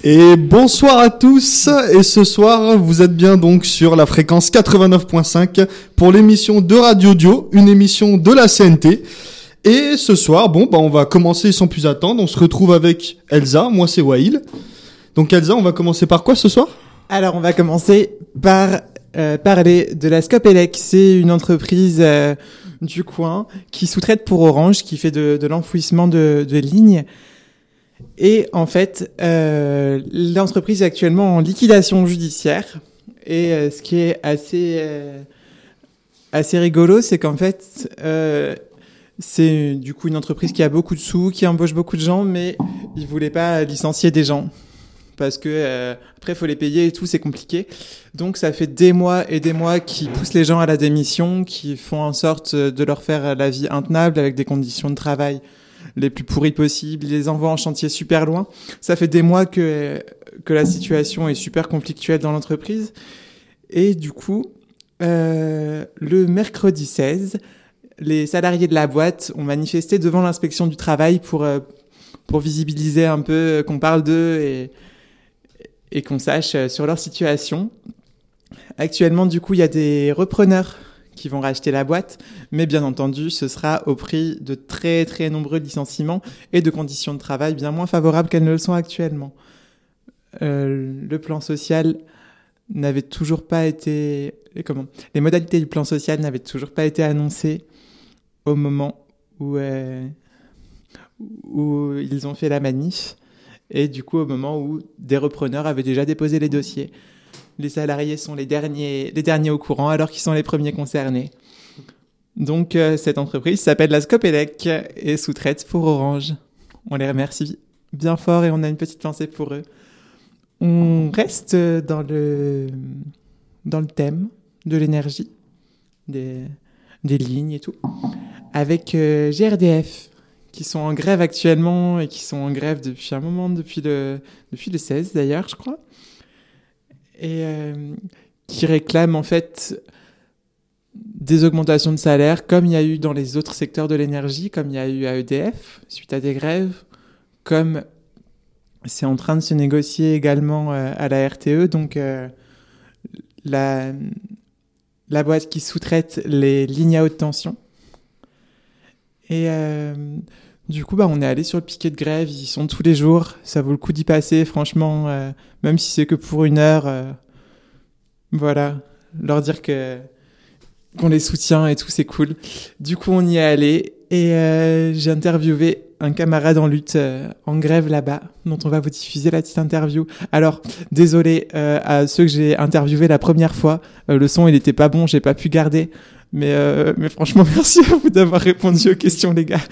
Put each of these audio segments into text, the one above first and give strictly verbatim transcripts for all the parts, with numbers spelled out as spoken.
Et bonsoir à tous, et ce soir vous êtes bien donc sur la fréquence quatre-vingt-neuf point cinq pour l'émission de Radio Dio, une émission de la C N T. Et ce soir, bon bah on va commencer sans plus attendre, on se retrouve avec Elsa, moi c'est Wail. Donc Elsa, on va commencer par quoi ce soir ? Alors on va commencer par euh, parler de la Scopelec, c'est une entreprise euh, du coin qui sous-traite pour Orange, qui fait de, de l'enfouissement de, de lignes. Et en fait, euh, l'entreprise est actuellement en liquidation judiciaire. Et euh, ce qui est assez euh, assez rigolo, c'est qu'en fait, euh, c'est du coup une entreprise qui a beaucoup de sous, qui embauche beaucoup de gens, mais ils voulaient pas licencier des gens parce que euh, après faut les payer et tout, c'est compliqué. Donc ça fait des mois et des mois qu'ils poussent les gens à la démission, qui font en sorte de leur faire la vie intenable avec des conditions de travail les plus pourries possibles, ils les envoient en chantier super loin. Ça fait des mois que que la situation est super conflictuelle dans l'entreprise. Et du coup, euh, le mercredi seize, les salariés de la boîte ont manifesté devant l'inspection du travail pour euh, pour visibiliser un peu, qu'on parle d'eux et et qu'on sache sur leur situation. Actuellement, du coup, il y a des repreneurs qui vont racheter la boîte, mais bien entendu, ce sera au prix de très très nombreux licenciements et de conditions de travail bien moins favorables qu'elles ne le sont actuellement. Euh, le plan social n'avait toujours pas été... Comment ? Les modalités du plan social n'avaient toujours pas été annoncées au moment où, euh, où ils ont fait la manif, et du coup au moment où des repreneurs avaient déjà déposé les dossiers. Les salariés sont les derniers, les derniers au courant, alors qu'ils sont les premiers concernés. Donc, euh, cette entreprise s'appelle la Scopelec et sous-traite pour Orange. On les remercie bien fort et on a une petite pensée pour eux. On reste dans le, dans le thème de l'énergie, des, des lignes et tout, avec euh, G R D F, qui sont en grève actuellement et qui sont en grève depuis un moment, depuis le, depuis le seize d'ailleurs, je crois. Et euh, qui réclament en fait des augmentations de salaire, comme il y a eu dans les autres secteurs de l'énergie, comme il y a eu à E D F, suite à des grèves, comme c'est en train de se négocier également euh, à la R T E, donc euh, la, la boîte qui sous-traite les lignes à haute tension. Et euh, du coup, bah, on est allé sur le piquet de grève, ils y sont tous les jours, ça vaut le coup d'y passer, franchement, euh, même si c'est que pour une heure, euh, voilà, leur dire que qu'on les soutient et tout, c'est cool. Du coup, on y est allé et euh, j'ai interviewé un camarade en lutte euh, en grève là-bas, dont on va vous diffuser la petite interview. Alors, désolé euh, à ceux que j'ai interviewés la première fois, euh, le son il était pas bon, j'ai pas pu garder. Mais, euh, mais franchement, merci à vous d'avoir répondu aux questions, les gars.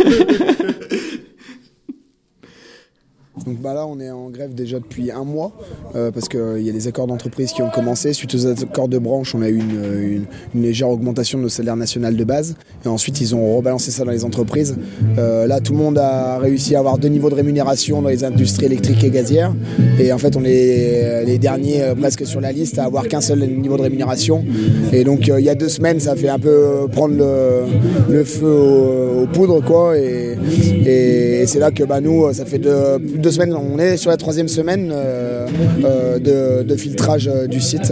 Donc bah là on est en grève déjà depuis un mois euh, parce qu'il euh, y a des accords d'entreprise qui ont commencé. Suite aux accords de branche, on a eu une, une, une légère augmentation de nos salaires nationaux de base et ensuite ils ont rebalancé ça dans les entreprises. Euh, là tout le monde a réussi à avoir deux niveaux de rémunération dans les industries électriques et gazières et en fait on est les derniers euh, presque sur la liste à avoir qu'un seul niveau de rémunération et donc euh, il y a deux semaines ça fait un peu prendre le, le feu aux, aux poudres quoi et, et, et c'est là que bah, nous ça fait deux, deux semaines, on est sur la troisième semaine euh, euh, de, de filtrage euh, du site.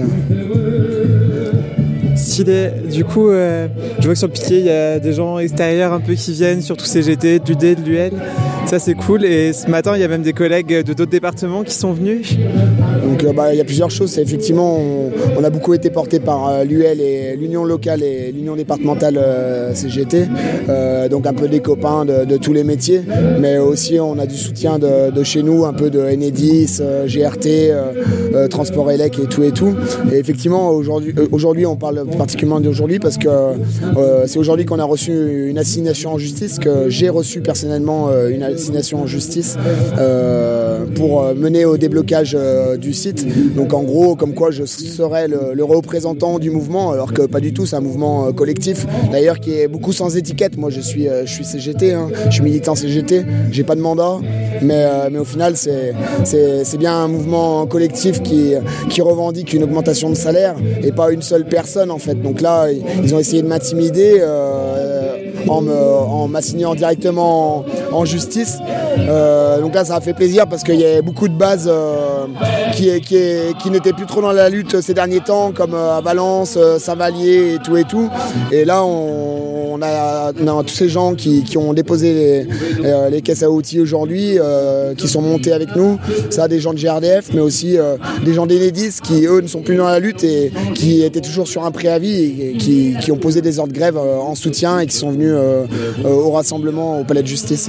Stylé. Du coup, euh, je vois que sur le piquet, il y a des gens extérieurs un peu qui viennent, surtout C G T, de l'U D, de l'U L. Ça, c'est cool. Et ce matin, il y a même des collègues de d'autres départements qui sont venus. Donc, euh, bah, il y a plusieurs choses. C'est effectivement, on, on a beaucoup été porté par euh, l'U L et l'Union locale et l'Union départementale euh, C G T. Euh, donc, un peu des copains de, de tous les métiers. Mais aussi, on a du soutien de, de chez nous, un peu de Enedis, euh, G R T, euh, euh, Transport Elec et tout et tout. Et effectivement, aujourd'hui, euh, aujourd'hui on parle particulièrement d'aujourd'hui parce que euh, c'est aujourd'hui qu'on a reçu une assignation en justice, que j'ai reçu personnellement euh, une assignation en justice euh, pour mener au déblocage euh, du site. Donc en gros, comme quoi je serais le, le représentant du mouvement, alors que pas du tout, c'est un mouvement euh, collectif, d'ailleurs qui est beaucoup sans étiquette. Moi je suis, euh, je suis C G T, hein, je suis militant C G T, j'ai pas de mandat, mais, euh, mais au final c'est, c'est, c'est bien un mouvement collectif qui, qui revendique une augmentation de salaire et pas une seule personne en fait. Donc là, ils ont essayé de m'intimider euh, en, me, en m'assignant directement en, en justice. Euh, donc là, ça a fait plaisir parce qu'il y a beaucoup de bases euh, qui, qui, qui n'étaient plus trop dans la lutte ces derniers temps, comme euh, à Valence, euh, Saint-Vallier et tout et tout. Et là, on, on, a, on a tous ces gens qui, qui ont déposé les, euh, les caisses à outils aujourd'hui, euh, qui sont montés avec nous. Ça, des gens de G R D F, mais aussi euh, des gens d'Enedis qui, eux, ne sont plus dans la lutte et qui étaient toujours sur un préavis et qui, qui ont posé des ordres de grève euh, en soutien et qui sont venus euh, euh, au rassemblement au Palais de Justice.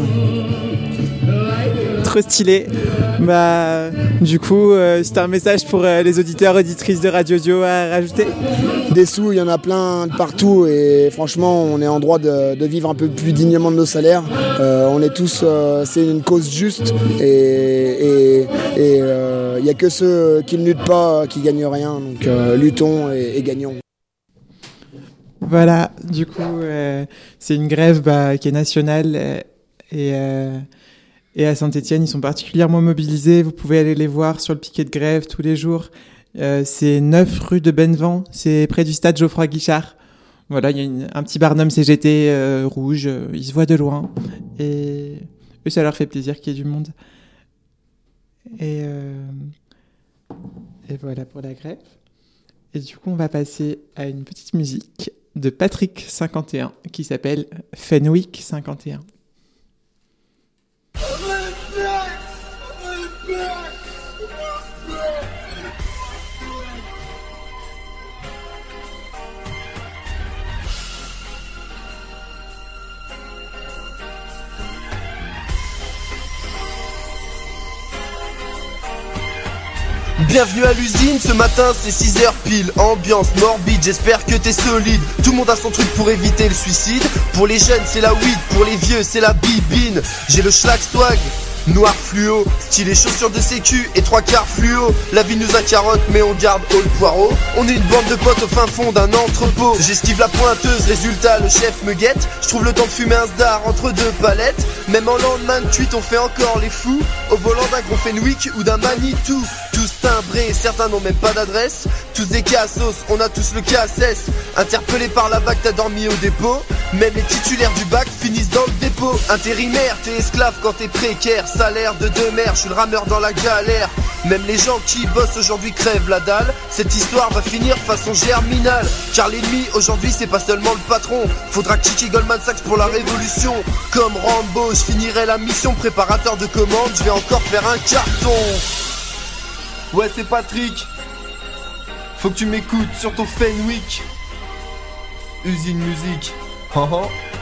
Trop stylé. Bah, du coup, euh, c'est un message pour euh, les auditeurs, auditrices de Radio Dio à rajouter. Des sous, il y en a plein de partout et franchement, on est en droit de, de vivre un peu plus dignement de nos salaires. Euh, on est tous, euh, c'est une cause juste et il et, et, euh, n'y a que ceux qui ne luttent pas qui gagnent rien. Donc euh, luttons et, et gagnons. Voilà, du coup, euh, c'est une grève bah, qui est nationale euh, et, euh, et à Saint-Étienne, ils sont particulièrement mobilisés. Vous pouvez aller les voir sur le piquet de grève tous les jours. Euh, c'est neuf rue de Bennevent, c'est près du stade Geoffroy Guichard. Voilà, il y a une, un petit barnum C G T euh, rouge, euh, ils se voient de loin et, et ça leur fait plaisir qu'il y ait du monde. Et, euh, et voilà pour la grève. Et du coup, on va passer à une petite musique de Patrick cinquante et un qui s'appelle Fenwick cinquante et un. Bienvenue à l'usine, ce matin c'est six heures pile. Ambiance morbide, j'espère que t'es solide. Tout le monde a son truc pour éviter le suicide. Pour les jeunes c'est la weed, pour les vieux c'est la bibine. J'ai le schlag swag, noir fluo, stylé chaussures de sécu et trois quarts fluo. La vie nous accarotte mais on garde haut le poireau. On est une bande de potes au fin fond d'un entrepôt. J'esquive la pointeuse, résultat le chef me guette. Je trouve le temps de fumer un sdar entre deux palettes. Même en lendemain de tweet on fait encore les fous. Au volant d'un gros Fenwick ou d'un Manitou. Tous timbrés, certains n'ont même pas d'adresse. Tous des cassos, on a tous le K S S. Interpellé par la vague, t'as dormi au dépôt. Même les titulaires du bac finissent dans le dépôt. Intérimaire, t'es esclave quand t'es précaire. Salaire de deux mères, je suis le rameur dans la galère. Même les gens qui bossent aujourd'hui crèvent la dalle. Cette histoire va finir façon germinale. Car l'ennemi aujourd'hui c'est pas seulement le patron. Faudra kicker Goldman Sachs pour la révolution. Comme Rambo, je finirai la mission. Préparateur de commande, je vais encore faire un carton. Ouais c'est Patrick. Faut que tu m'écoutes sur ton Fenwick. Usine musique. Oh oh.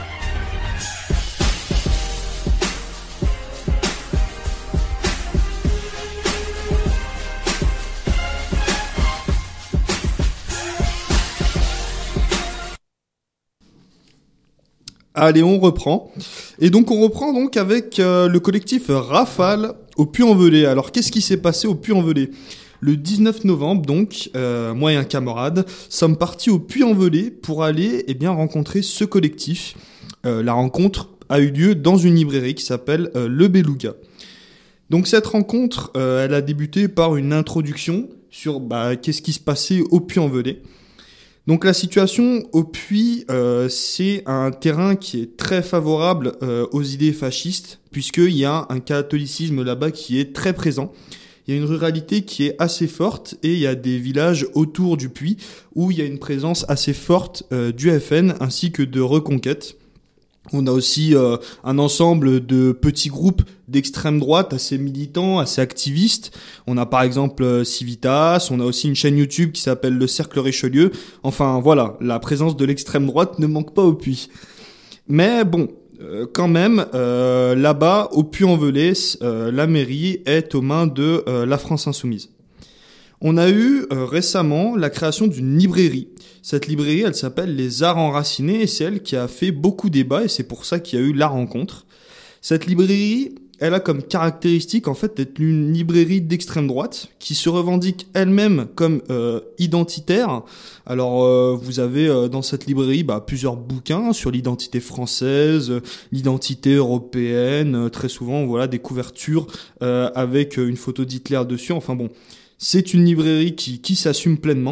Allez, on reprend. Et donc, on reprend donc avec euh, le collectif Rafale au Puy-en-Velay. Alors, qu'est-ce qui s'est passé au Puy-en-Velay ? Le dix-neuf novembre, donc, euh, moi et un camarade sommes partis au Puy-en-Velay pour aller eh bien, rencontrer ce collectif. Euh, la rencontre a eu lieu dans une librairie qui s'appelle euh, Le Beluga. Donc, cette rencontre, euh, elle a débuté par une introduction sur bah, qu'est-ce qui se passait au Puy-en-Velay. Donc la situation au Puy, euh, c'est un terrain qui est très favorable euh, aux idées fascistes, puisqu'il y a un catholicisme là-bas qui est très présent. Il y a une ruralité qui est assez forte et il y a des villages autour du Puy où il y a une présence assez forte euh, du F N ainsi que de Reconquête. On a aussi euh, un ensemble de petits groupes d'extrême droite assez militants, assez activistes. On a par exemple euh, Civitas, on a aussi une chaîne YouTube qui s'appelle Le Cercle Richelieu. Enfin voilà, la présence de l'extrême droite ne manque pas au Puy. Mais bon, euh, quand même, euh, là-bas, au Puy-en-Velay, euh, la mairie est aux mains de euh, la France Insoumise. On a eu euh, récemment la création d'une librairie. Cette librairie, elle s'appelle Les Arts Enracinés et c'est elle qui a fait beaucoup débat et c'est pour ça qu'il y a eu la rencontre. Cette librairie, elle a comme caractéristique en fait d'être une librairie d'extrême droite qui se revendique elle-même comme euh, identitaire. Alors euh, vous avez euh, dans cette librairie bah, plusieurs bouquins sur l'identité française, euh, l'identité européenne, euh, très souvent voilà des couvertures euh, avec une photo d'Hitler dessus. Enfin bon, c'est une librairie qui, qui s'assume pleinement.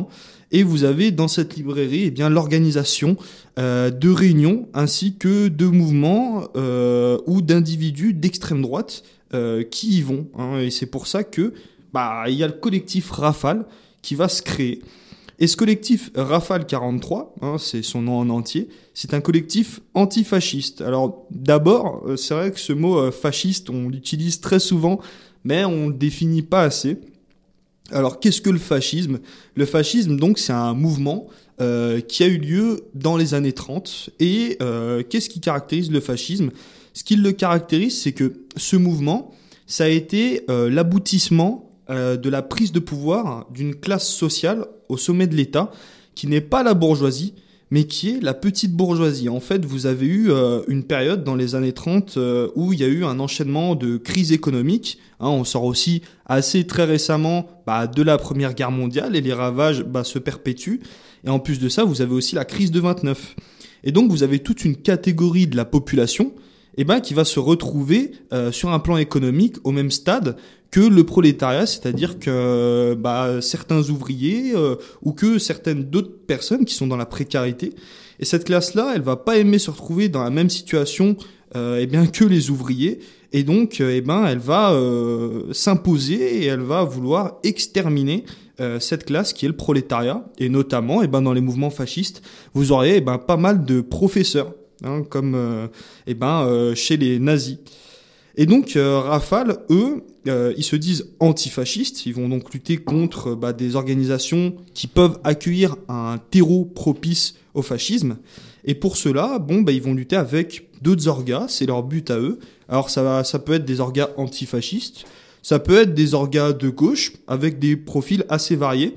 Et vous avez dans cette librairie eh bien, l'organisation euh, de réunions ainsi que de mouvements euh, ou d'individus d'extrême droite euh, qui y vont. Hein, et c'est pour ça que bah, y a le collectif Rafale qui va se créer. Et ce collectif Rafale quarante-trois, hein, c'est son nom en entier, c'est un collectif antifasciste. Alors d'abord, c'est vrai que ce mot euh, fasciste, on l'utilise très souvent, mais on ne le définit pas assez. Alors qu'est-ce que le fascisme ? Le fascisme, donc, c'est un mouvement euh, qui a eu lieu dans les années trente. Et euh, qu'est-ce qui caractérise le fascisme ? Ce qui le caractérise, c'est que ce mouvement, ça a été euh, l'aboutissement euh, de la prise de pouvoir d'une classe sociale au sommet de l'État, qui n'est pas la bourgeoisie, mais qui est la petite bourgeoisie. En fait, vous avez eu euh, une période dans les années trente euh, où il y a eu un enchaînement de crises économiques. Hein, on sort aussi assez très récemment bah, de la Première Guerre mondiale et les ravages bah, se perpétuent. Et en plus de ça, vous avez aussi la crise de vingt-neuf. Et donc, vous avez toute une catégorie de la population eh ben, qui va se retrouver euh, sur un plan économique au même stade que le prolétariat, c'est-à-dire que bah, certains ouvriers euh, ou que certaines d'autres personnes qui sont dans la précarité. Et cette classe-là, elle va pas aimer se retrouver dans la même situation euh, eh bien, que les ouvriers. Et donc, euh, eh ben, elle va euh, s'imposer et elle va vouloir exterminer euh, cette classe qui est le prolétariat. Et notamment, eh ben, dans les mouvements fascistes, vous aurez eh ben, pas mal de professeurs, hein, comme euh, eh ben, euh, chez les nazis. Et donc, euh, Rafale, eux, euh, ils se disent antifascistes. Ils vont donc lutter contre bah, des organisations qui peuvent accueillir un terreau propice au fascisme. Et pour cela, bon, bah, ils vont lutter avec d'autres orgas. C'est leur but à eux. Alors, ça, va, ça peut être des orgas antifascistes. Ça peut être des orgas de gauche avec des profils assez variés.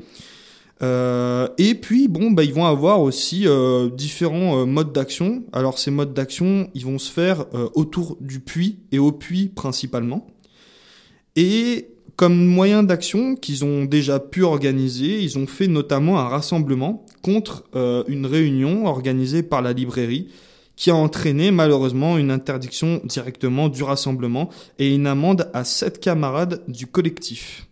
Euh, et puis, bon, bah, ils vont avoir aussi euh, différents euh, modes d'action. Alors, ces modes d'action, ils vont se faire euh, autour du puits et au puits principalement. Et comme moyen d'action qu'ils ont déjà pu organiser, ils ont fait notamment un rassemblement contre euh, une réunion organisée par la librairie qui a entraîné malheureusement une interdiction directement du rassemblement et une amende à sept camarades du collectif.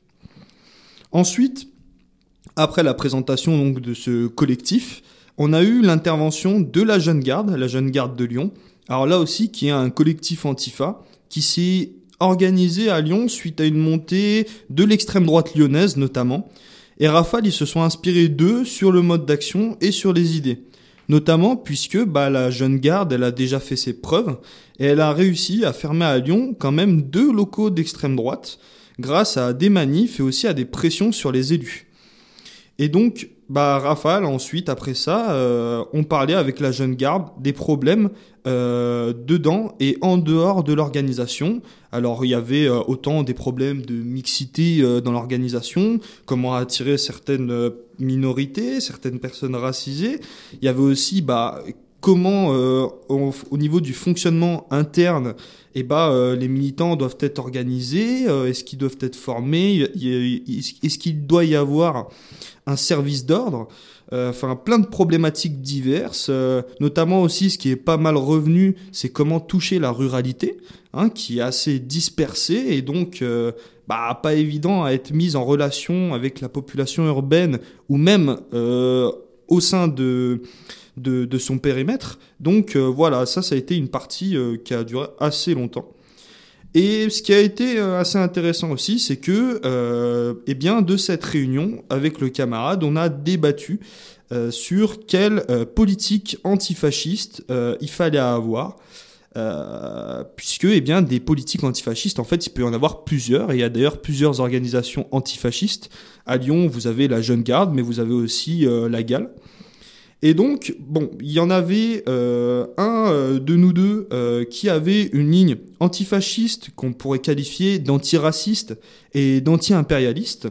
Ensuite, après la présentation donc de ce collectif, on a eu l'intervention de la Jeune Garde, la Jeune Garde de Lyon. Alors là aussi, qui est un collectif antifa qui s'est organisé à Lyon suite à une montée de l'extrême droite lyonnaise notamment. Et Rafale, ils se sont inspirés d'eux sur le mode d'action et sur les idées. Notamment puisque bah, la Jeune Garde, elle a déjà fait ses preuves et elle a réussi à fermer à Lyon quand même deux locaux d'extrême droite grâce à des manifs et aussi à des pressions sur les élus. Et donc, bah, Rafale, ensuite, après ça, euh, on parlait avec la Jeune Garde des problèmes euh, dedans et en dehors de l'organisation. Alors, il y avait euh, autant des problèmes de mixité euh, dans l'organisation, comment attirer certaines euh, minorités, certaines personnes racisées. Il y avait aussi bah, comment, euh, au, au niveau du fonctionnement interne, eh bah, euh, les militants doivent être organisés, euh, est-ce qu'ils doivent être formés, est-ce qu'il doit y avoir un service d'ordre, euh, enfin plein de problématiques diverses, euh, notamment aussi ce qui est pas mal revenu, c'est comment toucher la ruralité, hein, qui est assez dispersée et donc euh, bah, pas évident à être mise en relation avec la population urbaine ou même euh, au sein de, de, de son périmètre. Donc euh, voilà, ça, ça a été une partie euh, qui a duré assez longtemps. Et ce qui a été assez intéressant aussi, c'est que, euh, eh bien, de cette réunion avec le camarade, on a débattu euh, sur quelle euh, politique antifasciste euh, il fallait avoir, euh, puisque, eh bien, des politiques antifascistes, en fait, il peut y en avoir plusieurs. Et il y a d'ailleurs plusieurs organisations antifascistes. À Lyon, vous avez la Jeune Garde, mais vous avez aussi euh, la Gale. Et donc, bon, il y en avait euh, un euh, de nous deux euh, qui avait une ligne antifasciste qu'on pourrait qualifier d'antiraciste et d'anti-impérialiste.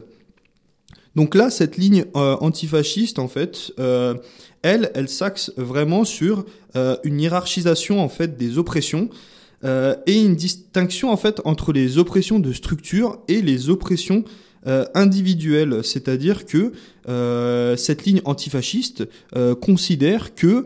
Donc là, cette ligne euh, antifasciste, en fait, euh, elle, elle s'axe vraiment sur euh, une hiérarchisation en fait des oppressions euh, et une distinction en fait entre les oppressions de structure et les oppressions Euh, individuelle, c'est-à-dire que euh, cette ligne antifasciste euh, considère que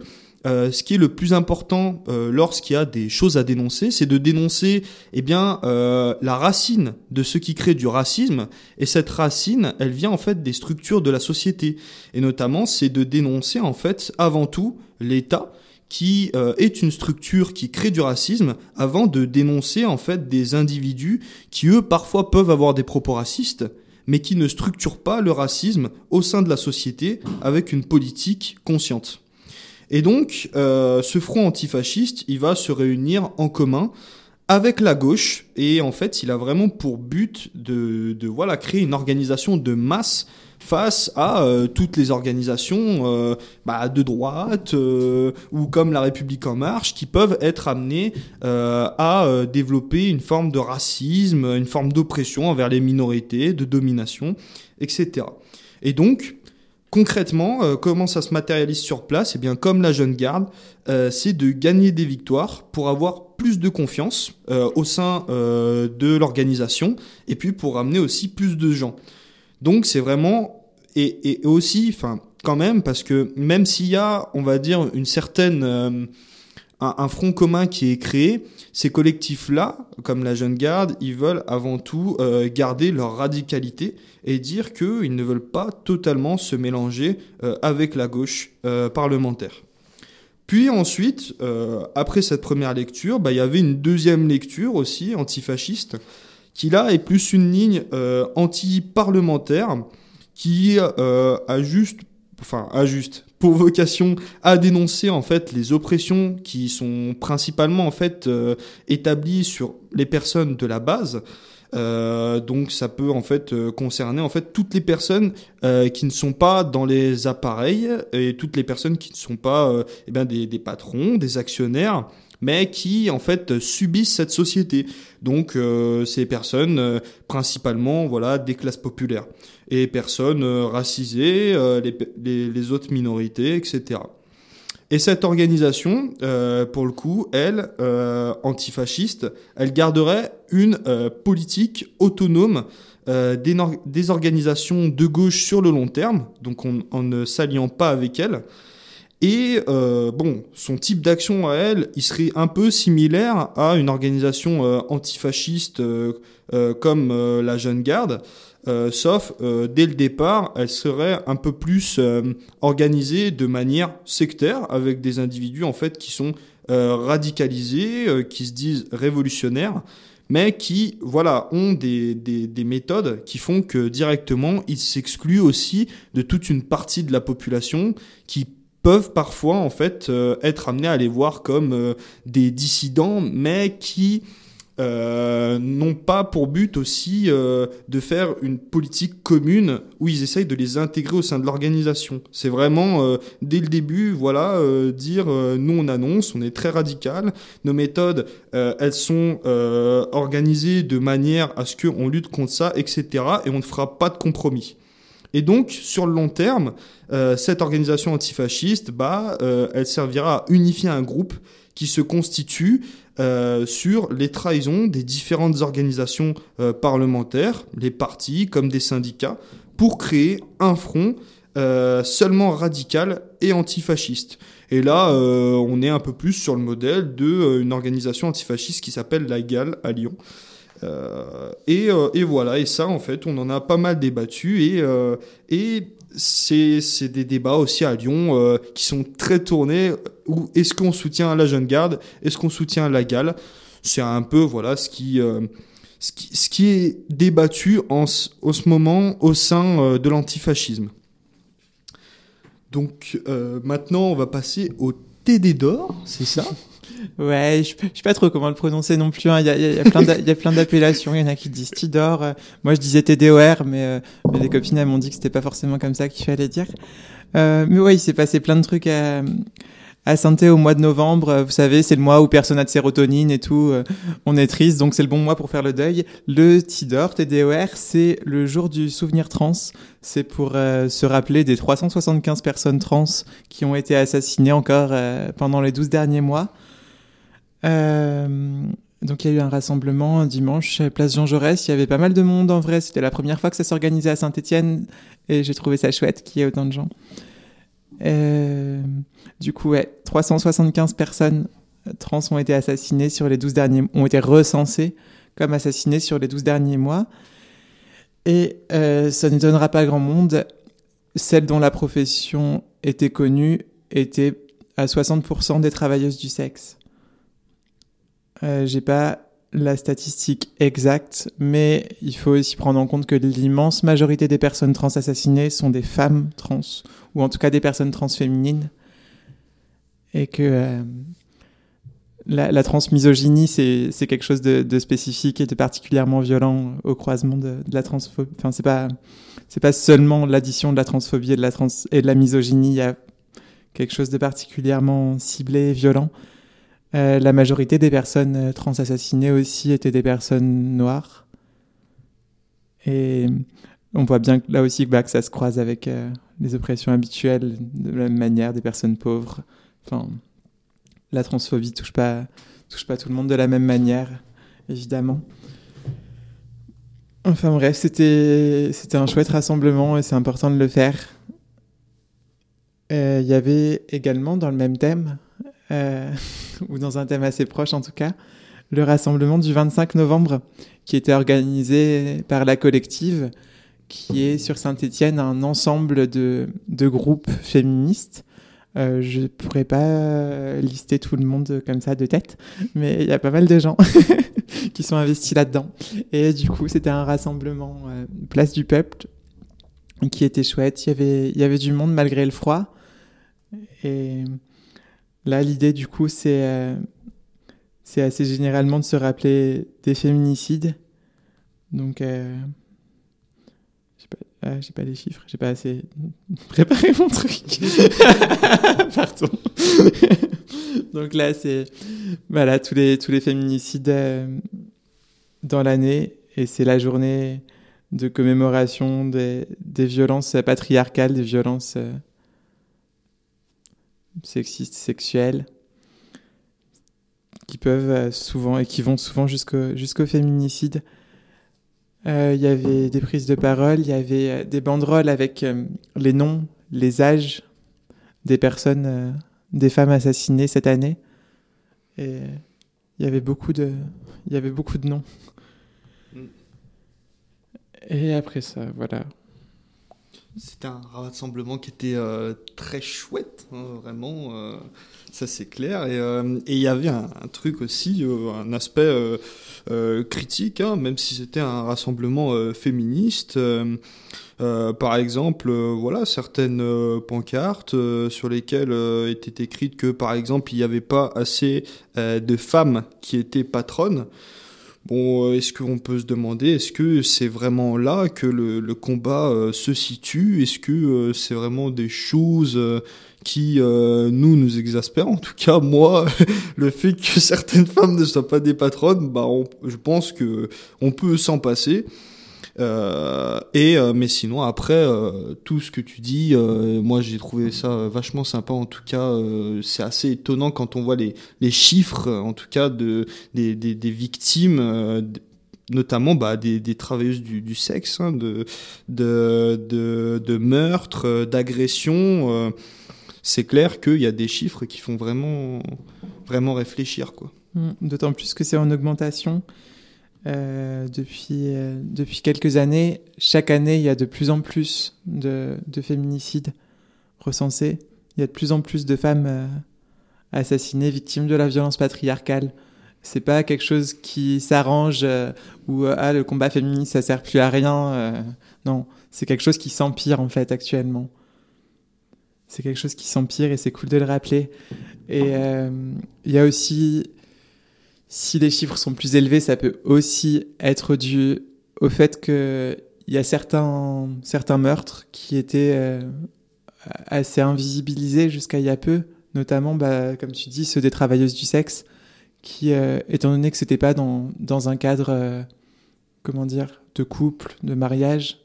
euh, ce qui est le plus important euh, lorsqu'il y a des choses à dénoncer, c'est de dénoncer eh bien euh, la racine de ce qui crée du racisme. Et cette racine, elle vient en fait des structures de la société. Et notamment, c'est de dénoncer en fait avant tout l'État, qui euh, est une structure qui crée du racisme, avant de dénoncer en fait des individus qui eux parfois peuvent avoir des propos racistes, mais qui ne structurent pas le racisme au sein de la société avec une politique consciente. Et donc, euh, ce front antifasciste, il va se réunir en commun avec la gauche, et en fait, il a vraiment pour but de, de voilà, créer une organisation de masse face à euh, toutes les organisations euh, bah, de droite euh, ou comme La République En Marche qui peuvent être amenées euh, à euh, développer une forme de racisme, une forme d'oppression envers les minorités, de domination, et cetera. Et donc, concrètement, euh, comment ça se matérialise sur place ? Eh bien, comme la Jeune Garde, euh, c'est de gagner des victoires pour avoir plus de confiance euh, au sein euh, de l'organisation et puis pour amener aussi plus de gens. Donc c'est vraiment, et, et aussi, enfin quand même, parce que même s'il y a, on va dire, une certaine, euh, un, un front commun qui est créé, ces collectifs-là, comme la Jeune Garde, ils veulent avant tout euh, garder leur radicalité et dire qu'ils ne veulent pas totalement se mélanger euh, avec la gauche euh, parlementaire. Puis ensuite, euh, après cette première lecture, bah, il y avait une deuxième lecture aussi, antifasciste, qui là est plus une ligne euh, anti-parlementaire qui euh, a juste, enfin a juste pour vocation à dénoncer en fait les oppressions qui sont principalement en fait euh, établies sur les personnes de la base. Euh, donc ça peut en fait euh, concerner en fait toutes les personnes euh, qui ne sont pas dans les appareils et toutes les personnes qui ne sont pas euh, eh bien des, des patrons, des actionnaires, mais qui en fait subissent cette société. Donc euh, ces personnes euh, principalement voilà des classes populaires et personnes euh, racisées, euh, les, les, les autres minorités, et cetera. Et cette organisation, euh, pour le coup, elle, euh, antifasciste, elle garderait une euh, politique autonome euh, des, nor- des organisations de gauche sur le long terme, donc on, en ne s'alliant pas avec elle. Et euh, bon, son type d'action à elle, il serait un peu similaire à une organisation euh, antifasciste euh, euh, comme euh, la Jeune Garde, euh, sauf euh, dès le départ, elle serait un peu plus euh, organisée de manière sectaire, avec des individus en fait qui sont euh, radicalisés, euh, qui se disent révolutionnaires, mais qui voilà ont des, des, des méthodes qui font que directement ils s'excluent aussi de toute une partie de la population qui peuvent parfois en fait euh, être amenés à les voir comme euh, des dissidents, mais qui euh, n'ont pas pour but aussi euh, de faire une politique commune où ils essayent de les intégrer au sein de l'organisation. C'est vraiment euh, dès le début, voilà, euh, dire euh, nous on annonce, on est très radical, nos méthodes euh, elles sont euh, organisées de manière à ce qu'on lutte contre ça, et cetera. Et on ne fera pas de compromis. Et donc, sur le long terme, euh, cette organisation antifasciste, bah, euh, elle servira à unifier un groupe qui se constitue euh, sur les trahisons des différentes organisations euh, parlementaires, les partis comme des syndicats, pour créer un front euh, seulement radical et antifasciste. Et là, euh, on est un peu plus sur le modèle d'une euh, organisation antifasciste qui s'appelle la GAL à Lyon. Euh, et, euh, et voilà, et ça en fait on en a pas mal débattu et, euh, et c'est, c'est des débats aussi à Lyon euh, qui sont très tournés où est-ce qu'on soutient la Jeune Garde, est-ce qu'on soutient la GAL, c'est un peu voilà ce qui, euh, ce qui, ce qui est débattu en, en ce moment au sein euh, de l'antifascisme. Donc euh, maintenant on va passer au T D d'or, c'est ça? Ouais, je, je sais pas trop comment le prononcer non plus. Hein. Il y a, il y a plein, d'a, il y a plein d'appellations. Il y en a qui disent Tidor. Euh, moi, je disais T D O R, mais, euh, mais les copines elles m'ont dit que c'était pas forcément comme ça qu'il fallait dire. Euh, mais ouais, il s'est passé plein de trucs à, à Saint-Thé au mois de novembre. Vous savez, c'est le mois où personne n'a de sérotonine et tout. Euh, on est triste, donc c'est le bon mois pour faire le deuil. Le Tidor, T D O R, c'est le jour du souvenir trans. C'est pour euh, se rappeler des trois cent soixante-quinze personnes trans qui ont été assassinées encore euh, pendant les douze derniers mois. Euh, donc il y a eu un rassemblement un dimanche place Jean Jaurès, il y avait pas mal de monde en vrai, c'était la première fois que ça s'organisait à Saint-Étienne et j'ai trouvé ça chouette qu'il y ait autant de gens. Euh, du coup, ouais, trois cent soixante-quinze personnes trans ont été assassinées sur les douze derniers, ont été recensées comme assassinées sur les douze derniers mois. Et euh, ça n'étonnera pas grand monde, celles dont la profession était connue étaient à soixante pour cent des travailleuses du sexe. Euh, j'ai pas la statistique exacte, mais il faut aussi prendre en compte que l'immense majorité des personnes trans assassinées sont des femmes trans, ou en tout cas des personnes trans féminines, et que euh, la, la transmisogynie, c'est, c'est quelque chose de, de spécifique et de particulièrement violent au croisement de, de la transphobie. Enfin, c'est pas, c'est pas seulement l'addition de la transphobie et de la, trans, et de la misogynie, il y a quelque chose de particulièrement ciblé et violent. Euh, la majorité des personnes euh, trans assassinées aussi étaient des personnes noires. Et on voit bien que là aussi bah, que ça se croise avec euh, les oppressions habituelles, de la même manière, des personnes pauvres. Enfin, la transphobie touche pas, touche pas tout le monde de la même manière, évidemment. Enfin bref, c'était, c'était un chouette rassemblement et c'est important de le faire. Il euh, y avait également dans le même thème, euh, ou dans un thème assez proche en tout cas, le rassemblement du vingt-cinq novembre qui était organisé par la collective, qui est sur Saint-Étienne un ensemble de, de groupes féministes. Euh, je ne pourrais pas lister tout le monde comme ça de tête, mais il y a pas mal de gens qui sont investis là-dedans. Et du coup, c'était un rassemblement euh, place du Peuple qui était chouette. Il y avait, il y avait du monde malgré le froid. Et là, l'idée, du coup, c'est, euh, c'est assez généralement de se rappeler des féminicides. Donc, euh, j'ai pas, ah, j'ai pas les chiffres, j'ai pas assez préparé mon truc. Pardon. Donc là, c'est voilà tous les tous les féminicides euh, dans l'année, et c'est la journée de commémoration des des violences patriarcales, des violences euh, sexistes, sexuelles, qui peuvent euh, souvent et qui vont souvent jusqu'au jusqu'au féminicide. Il euh, y avait des prises de parole, il y avait euh, des banderoles avec euh, les noms, les âges des personnes, euh, des femmes assassinées cette année. Et il y avait beaucoup de, il y avait beaucoup de noms. Mm. Et après ça, voilà. C'était un rassemblement qui était euh, très chouette, hein, vraiment, euh, ça c'est clair. Et euh, et il y avait un, un truc aussi, euh, un aspect euh, euh, critique, hein, même si c'était un rassemblement euh, féministe. Euh, euh, par exemple, euh, voilà, certaines euh, pancartes euh, sur lesquelles euh, était écrite que, par exemple, il n'y avait pas assez euh, de femmes qui étaient patronnes. Bon, est-ce qu'on peut se demander, est-ce que c'est vraiment là que le, le combat euh, se situe ? Est-ce que euh, c'est vraiment des choses euh, qui, euh, nous, nous exaspèrent ? En tout cas, moi, le fait que certaines femmes ne soient pas des patronnes, bah, on, je pense que on peut s'en passer. Euh, et euh, mais sinon après euh, tout ce que tu dis, euh, moi j'ai trouvé ça vachement sympa. En tout cas, euh, c'est assez étonnant quand on voit les les chiffres, en tout cas de des des, des victimes, euh, notamment bah des des travailleuses du du sexe, hein, de de de de meurtres, d'agressions. Euh, c'est clair qu'il y a des chiffres qui font vraiment vraiment réfléchir, quoi. D'autant plus que c'est en augmentation. Euh, depuis, euh, depuis quelques années, chaque année, il y a de plus en plus de, de féminicides recensés. Il y a de plus en plus de femmes euh, assassinées, victimes de la violence patriarcale. C'est pas quelque chose qui s'arrange euh, ou euh, ah, le combat féministe, ça sert plus à rien. Euh, non, c'est quelque chose qui s'empire en fait actuellement. C'est quelque chose qui s'empire et c'est cool de le rappeler. Et euh, il y a aussi... Si les chiffres sont plus élevés, ça peut aussi être dû au fait qu'il y a certains, certains meurtres qui étaient euh, assez invisibilisés jusqu'à il y a peu, notamment, bah, comme tu dis, ceux des travailleuses du sexe, qui, euh, étant donné que c'était pas dans, dans un cadre, euh, comment dire, de couple, de mariage,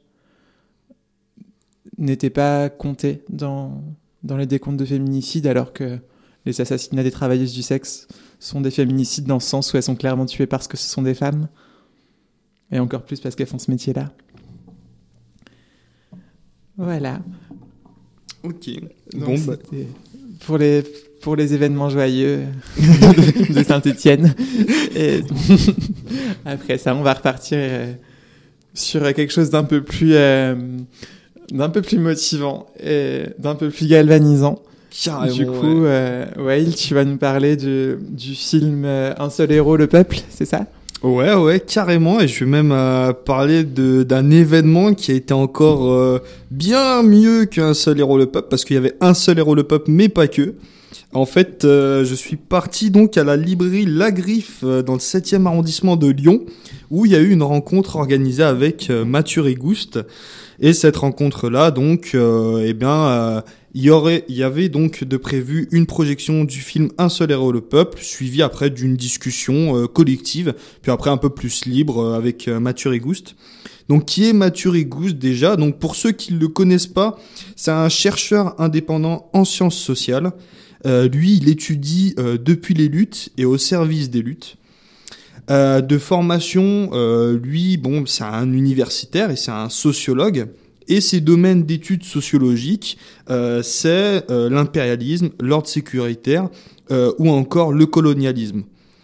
n'étaient pas comptés dans, dans les décomptes de féminicide, alors que les assassinats des travailleuses du sexe sont des féminicides dans le sens où elles sont clairement tuées parce que ce sont des femmes, et encore plus parce qu'elles font ce métier-là. Voilà. Ok. Donc, Bon, bah. c'était pour les pour les événements joyeux de Saint-Étienne. Et après ça, on va repartir euh, sur quelque chose d'un peu plus euh, d'un peu plus motivant et d'un peu plus galvanisant. Carrément, du coup, ouais. euh, Wael, tu vas nous parler du du film euh, Un seul héros, le peuple, c'est ça? Ouais, ouais, carrément. Et je vais même euh, parler de d'un événement qui a été encore euh, bien mieux qu'un seul héros le peuple, parce qu'il y avait un seul héros le peuple, mais pas que. En fait, euh, je suis parti donc à la librairie La Griffe euh, dans le septième arrondissement de Lyon, où il y a eu une rencontre organisée avec euh, Mathieu Rigouste. Et cette rencontre-là, donc, euh, eh bien, euh, il y aurait, il y avait donc de prévu une projection du film Un seul héros le peuple, suivie après d'une discussion euh, collective, puis après un peu plus libre euh, avec euh, Mathieu Rigouste. Donc, qui est Mathieu Rigouste déjà? Donc, pour ceux qui ne le connaissent pas, c'est un chercheur indépendant en sciences sociales. Euh, lui, il étudie euh, depuis les luttes et au service des luttes. Euh, de formation, euh, lui, bon, c'est un universitaire et c'est un sociologue. Et ses domaines d'études sociologiques, euh, c'est euh, l'impérialisme, l'ordre sécuritaire euh, ou encore le colonialisme.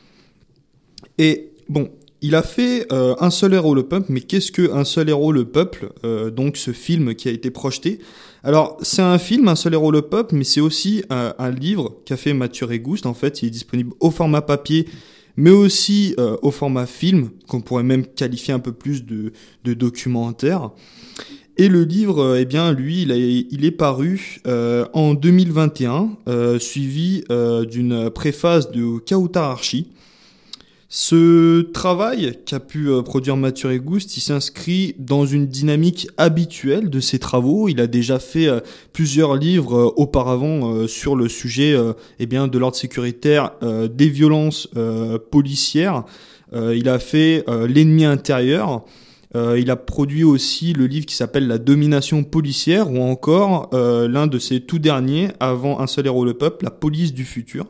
Et bon, il a fait euh, Un seul héros le peuple, mais qu'est-ce que Un seul héros le peuple, euh, donc ce film qui a été projeté? Alors, c'est un film, Un seul héros le peuple, mais c'est aussi un, un livre qu'a fait Mathieu Rigouste. En fait, il est disponible au format papier, mais aussi euh, au format film, qu'on pourrait même qualifier un peu plus de, de documentaire. Et le livre, euh, eh bien, lui, il, a, il est paru euh, en deux mille vingt et un, euh, suivi euh, d'une préface de Kautar Archi. Ce travail qu'a pu euh, produire Mathieu Rigouste, il s'inscrit dans une dynamique habituelle de ses travaux. Il a déjà fait euh, plusieurs livres euh, auparavant euh, sur le sujet euh, eh bien, de l'ordre sécuritaire, euh, des violences euh, policières. Euh, il a fait euh, L'ennemi intérieur. Euh, il a produit aussi le livre qui s'appelle La domination policière, ou encore euh, l'un de ses tout derniers, avant Un seul héros le peuple, La police du futur.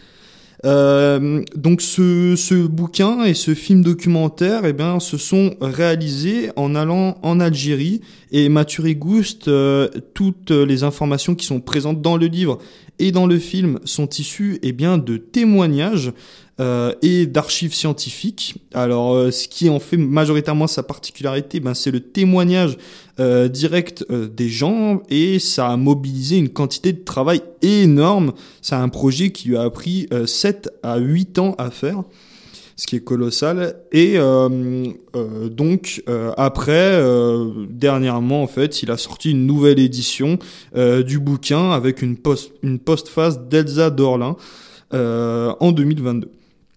Euh, donc ce, ce bouquin et ce film documentaire, eh bien, se sont réalisés en allant en Algérie, et Mathieu Rigouste, euh, toutes les informations qui sont présentes dans le livre et dans le film sont issues, eh bien, de témoignages euh, et d'archives scientifiques. Alors, euh, ce qui en fait majoritairement sa particularité, ben, c'est le témoignage euh, direct euh, des gens, et ça a mobilisé une quantité de travail énorme. C'est un projet qui lui a pris euh, sept à huit ans à faire, ce qui est colossal. Et euh, euh, donc, euh, après, euh, dernièrement, en fait, il a sorti une nouvelle édition euh, du bouquin avec une, post, une postface d'Elsa Dorlin euh, en deux mille vingt-deux.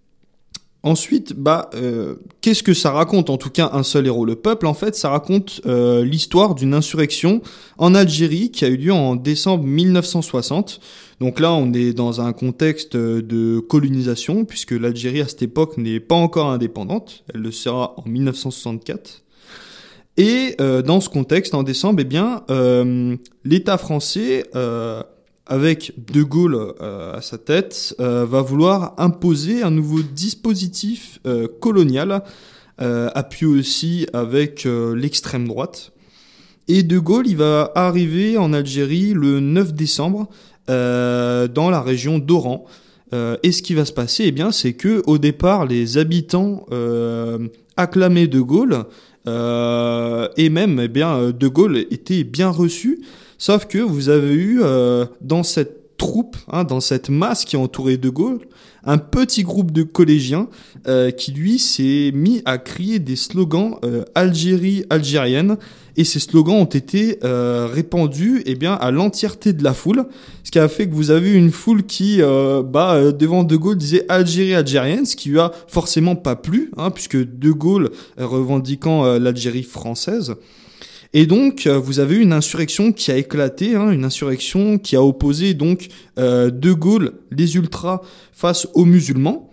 Ensuite, bah, euh, qu'est-ce que ça raconte? En tout cas, Un seul héros le peuple, en fait, ça raconte euh, l'histoire d'une insurrection en Algérie qui a eu lieu en décembre mille neuf cent soixante. Donc là, on est dans un contexte de colonisation, puisque l'Algérie, à cette époque, n'est pas encore indépendante. Elle le sera en mille neuf cent soixante-quatre. Et euh, dans ce contexte, en décembre, eh bien, euh, l'État français... Euh, avec De Gaulle euh, à sa tête, euh, va vouloir imposer un nouveau dispositif euh, colonial, euh, appuyé aussi avec euh, l'extrême droite. Et De Gaulle, il va arriver en Algérie le neuf décembre, euh, dans la région d'Oran. Euh, et ce qui va se passer, eh bien, c'est que au départ, les habitants euh, acclamaient De Gaulle, euh, et même, eh bien, De Gaulle était bien reçu. Sauf que vous avez eu euh, dans cette troupe, hein, dans cette masse qui a entouré De Gaulle, un petit groupe de collégiens euh, qui, lui, s'est mis à crier des slogans euh, Algérie, algérienne. Et ces slogans ont été euh, répandus eh bien, à l'entièreté de la foule. Ce qui a fait que vous avez une foule qui, euh, bah, euh, devant De Gaulle, disait Algérie, algérienne, ce qui lui a forcément pas plu, hein, puisque De Gaulle euh, revendiquant euh, l'Algérie française. Et donc, vous avez eu une insurrection qui a éclaté, hein, une insurrection qui a opposé donc euh, De Gaulle, les ultras, face aux musulmans.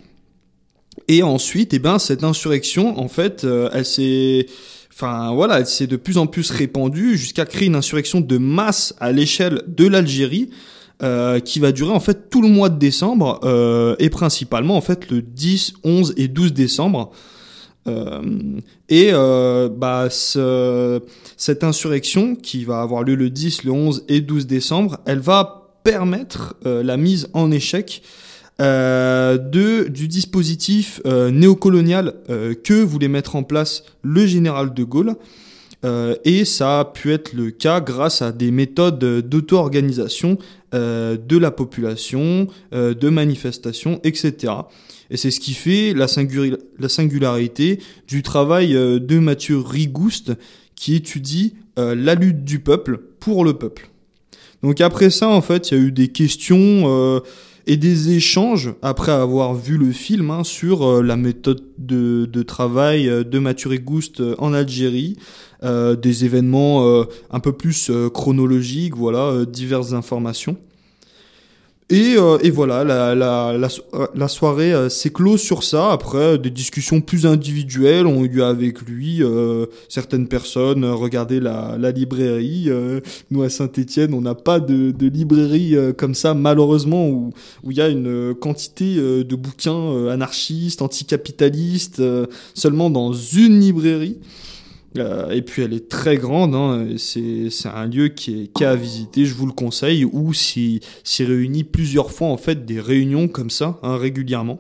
Et ensuite, eh ben, cette insurrection, en fait, euh, elle s'est, enfin voilà, elle s'est de plus en plus répandue jusqu'à créer une insurrection de masse à l'échelle de l'Algérie, euh, qui va durer en fait tout le mois de décembre euh, et principalement en fait le dix, onze et douze décembre. Euh, et euh, bah, ce, cette insurrection qui va avoir lieu le dix, le onze et douze décembre, elle va permettre euh, la mise en échec euh, de, du dispositif euh, néocolonial euh, que voulait mettre en place le général de Gaulle. Euh, et ça a pu être le cas grâce à des méthodes d'auto-organisation euh, de la population, euh, de manifestation, et cetera. Et c'est ce qui fait la, singula- la singularité du travail euh, de Mathieu Rigouste, qui étudie euh, la lutte du peuple pour le peuple. Donc après ça, en fait, il y a eu des questions euh, et des échanges, après avoir vu le film, hein, sur euh, la méthode de, de travail euh, de Mathieu Rigouste en Algérie, euh, des événements euh, un peu plus euh, chronologiques, voilà, euh, diverses informations. Et, euh, et voilà, la, la, la, la soirée euh, s'est close sur ça. Après, des discussions plus individuelles ont eu lieu avec lui. Euh, certaines personnes euh, regardaient la, la librairie. Euh, nous, à Saint-Étienne, on n'a pas de, de librairie euh, comme ça, malheureusement, où où il y a une quantité euh, de bouquins euh, anarchistes, anticapitalistes, euh, seulement dans une librairie. Euh, et puis elle est très grande, hein, c'est, c'est un lieu qui est, qui est à visiter, je vous le conseille, où s'y, s'y réunit plusieurs fois en fait des réunions comme ça, hein, régulièrement.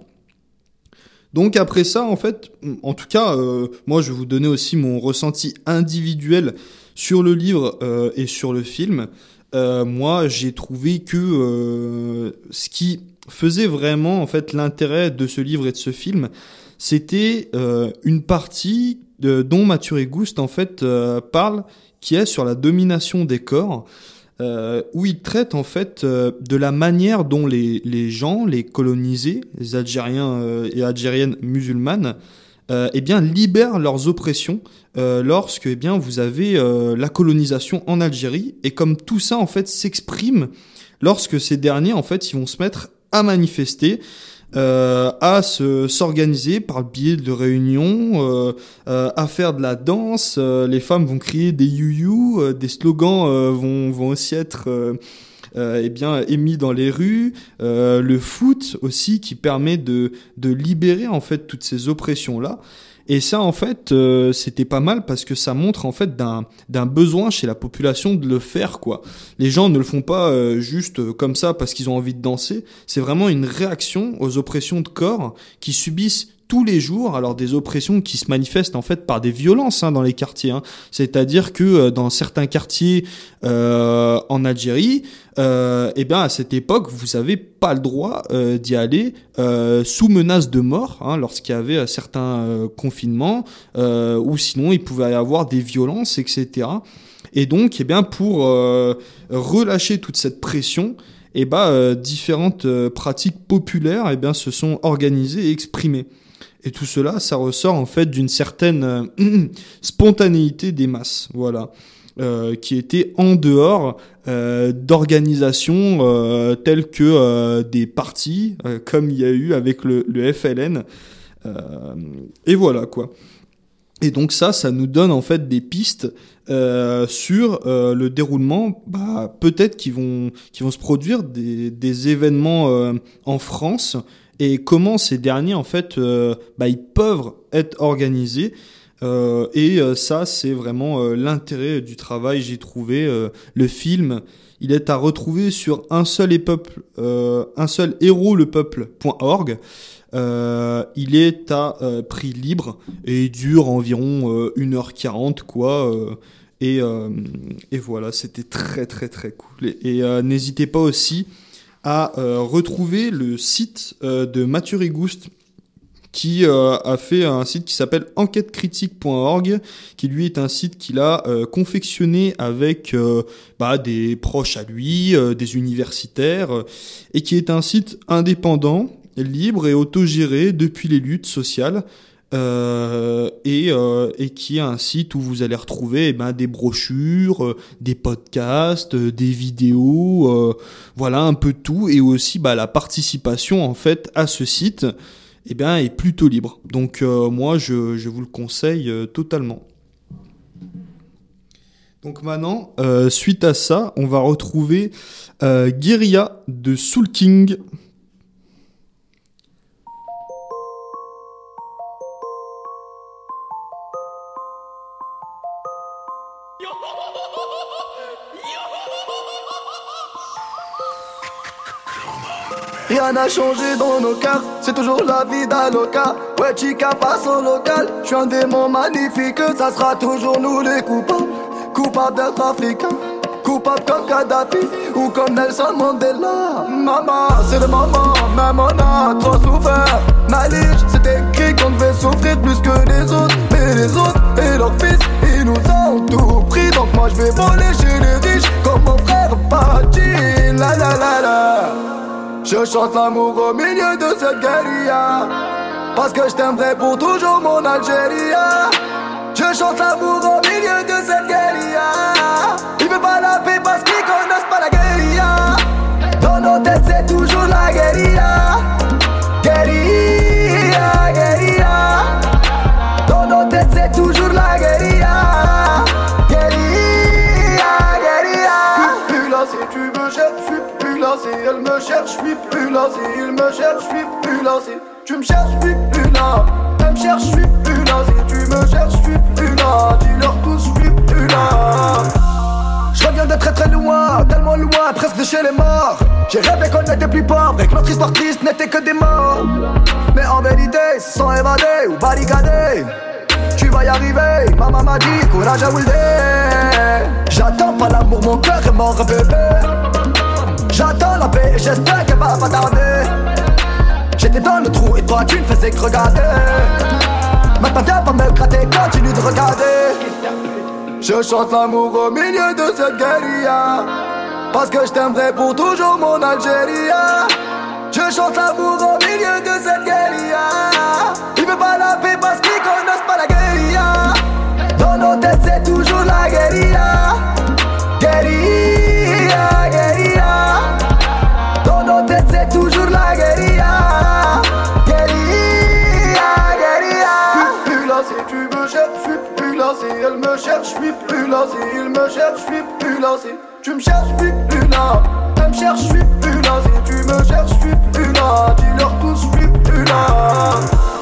Donc après ça, en fait, en tout cas, euh, moi je vais vous donner aussi mon ressenti individuel sur le livre euh, et sur le film. Euh, moi j'ai trouvé que euh, ce qui faisait vraiment en fait l'intérêt de ce livre et de ce film, c'était euh, une partie de, dont Mathieu Rigouste en fait euh, parle, qui est sur la domination des corps, euh, où il traite en fait euh, de la manière dont les, les gens, les colonisés, les Algériens euh, et Algériennes musulmanes, euh, eh bien libèrent leurs oppressions euh, lorsque eh bien vous avez euh, la colonisation en Algérie, et comme tout ça en fait s'exprime lorsque ces derniers en fait ils vont se mettre à manifester. Euh, à se s'organiser par le biais de réunions, euh, euh, à faire de la danse. Euh, les femmes vont crier des you-you, euh, des slogans euh, vont vont aussi être euh, euh, eh bien émis dans les rues. Euh, le foot aussi qui permet de de libérer en fait toutes ces oppressions là. Et ça, en fait, euh, c'était pas mal parce que ça montre en fait d'un d'un besoin chez la population de le faire, quoi. Les gens ne le font pas euh, juste comme ça parce qu'ils ont envie de danser. C'est vraiment une réaction aux oppressions de corps qui subissent tous les jours, alors des oppressions qui se manifestent en fait par des violences hein, dans les quartiers. Hein. C'est-à-dire que euh, dans certains quartiers euh, en Algérie, euh, eh bien à cette époque, vous avez pas le droit euh, d'y aller euh, sous menace de mort, hein, lorsqu'il y avait euh, certains euh, confinements, euh, ou sinon il pouvait y avoir des violences, et cetera. Et donc, eh bien pour euh, relâcher toute cette pression, eh ben euh, différentes euh, pratiques populaires, eh bien se sont organisées et exprimées. Et tout cela, ça ressort en fait d'une certaine euh, spontanéité des masses, voilà, euh, qui était en dehors euh, d'organisations euh, telles que euh, des partis, euh, comme il y a eu avec le, le F L N. Euh, et voilà quoi. Et donc ça, ça nous donne en fait des pistes euh, sur euh, le déroulement, bah, peut-être qu'ils vont, qu'ils vont se produire des, des événements euh, en France. Et comment ces derniers, en fait, euh, bah, ils peuvent être organisés. Euh, et euh, ça, c'est vraiment euh, l'intérêt du travail, j'ai trouvé. Euh, le film, il est à retrouver sur un seul et peuple, euh, un seul héros le peuple point org. Euh, il est à euh, prix libre et il dure environ euh, une heure quarante, quoi. Euh, et, euh, et voilà, c'était très, très, très cool. Et, et euh, n'hésitez pas aussi à euh, retrouver le site euh, de Mathieu Rigouste, qui euh, a fait un site qui s'appelle enquête critique point org, qui lui est un site qu'il a euh, confectionné avec euh, bah, des proches à lui, euh, des universitaires, euh, et qui est un site indépendant, libre et autogéré depuis les luttes sociales, euh, et, euh, et qui est un site où vous allez retrouver eh ben, des brochures, euh, des podcasts, euh, des vidéos, euh, voilà un peu de tout, et aussi bah, la participation en fait à ce site eh bien, est plutôt libre. Donc euh, moi je, je vous le conseille euh, totalement. Donc maintenant, euh, suite à ça, on va retrouver euh, Guérilla de Soul King. Rien n'a changé dans nos cœurs, c'est toujours la vie d'Aloca. Ouais, chica passe au local, je suis un démon magnifique. Ça sera toujours nous les coupables, coupables d'être africains, coupables comme Kadhafi ou comme Nelson Mandela. Maman, c'est le moment, même on a trop souffert. Malige, c'est écrit qu'on devait souffrir plus que les autres. Mais les autres et leurs fils, ils nous ont tout pris. Donc moi je vais voler chez les riches comme mon frère Pati. La la la la. Je chante l'amour au milieu de cette guérilla, parce que je t'aimerai pour toujours mon Algérie. Je chante l'amour au milieu de cette guérilla. Ils veulent pas la paix parce qu'ils connaissent pas la guérilla. Dans nos têtes c'est toujours la guérilla. Guérilla, guérilla. Dans nos têtes c'est toujours la guérilla. Guérilla, guérilla. Plus là si tu me cherches, je suis plus là si elle me cherche, je suis plus là si il me cherche, je suis plus là si tu me cherches, je suis plus là. Elle me cherche, je suis plus là si tu me cherches, je suis plus là. Dis-leur tous, je suis plus là. Je reviens de très très loin, tellement loin, presque de chez les morts. J'ai rêvé qu'on n'était plus pauvres et que notre histoire triste n'était que des morts. Mais en vérité, sans évader ou barricader, tu vas y arriver, maman m'a dit, courage à Wilde. J'attends pas l'amour, mon cœur est mort bébé. J'attends la paix et j'espère qu'elle va pas tarder. J'étais dans le trou et toi tu ne faisais que regarder. Maintenant viens pas me gratter, continue de regarder. Je chante l'amour au milieu de cette guérilla, parce que je t'aimerai pour toujours mon Algérie. Je chante l'amour au milieu de cette guérilla. Ils veulent pas la paix parce qu'ils connaissent pas la guérilla. Dans nos têtes c'est toujours la guérilla. Guérilla, guérilla. Dans nos têtes c'est toujours la guérilla. Guérilla, guérilla. Plus là si tu me cherches, je suis plus là si elle me cherche, je suis plus là si il me cherche, je suis plus là si tu me cherches, je suis plus là. Elle me cherche, je suis plus là si tu me cherches, je suis plus là. Dis-leur tous, je suis plus là.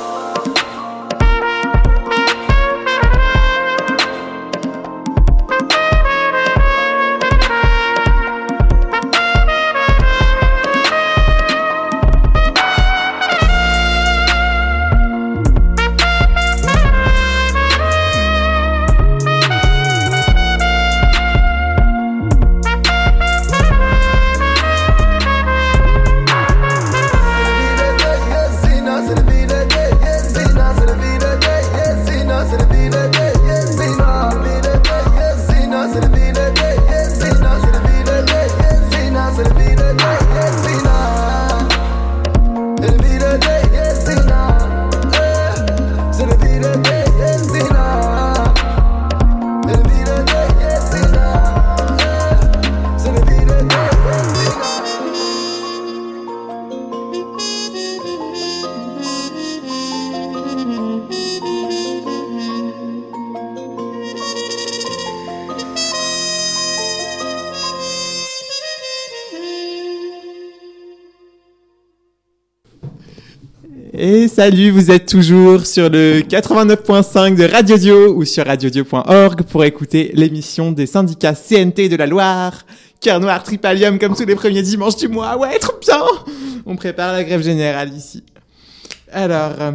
Et salut, vous êtes toujours sur le quatre-vingt-neuf point cinq de Radio Dio ou sur radio dio point org pour écouter l'émission des syndicats C N T de la Loire. Cœur Noir Tripalium comme tous les premiers dimanches du mois. Ouais, trop bien. On prépare la grève générale ici. Alors... Euh...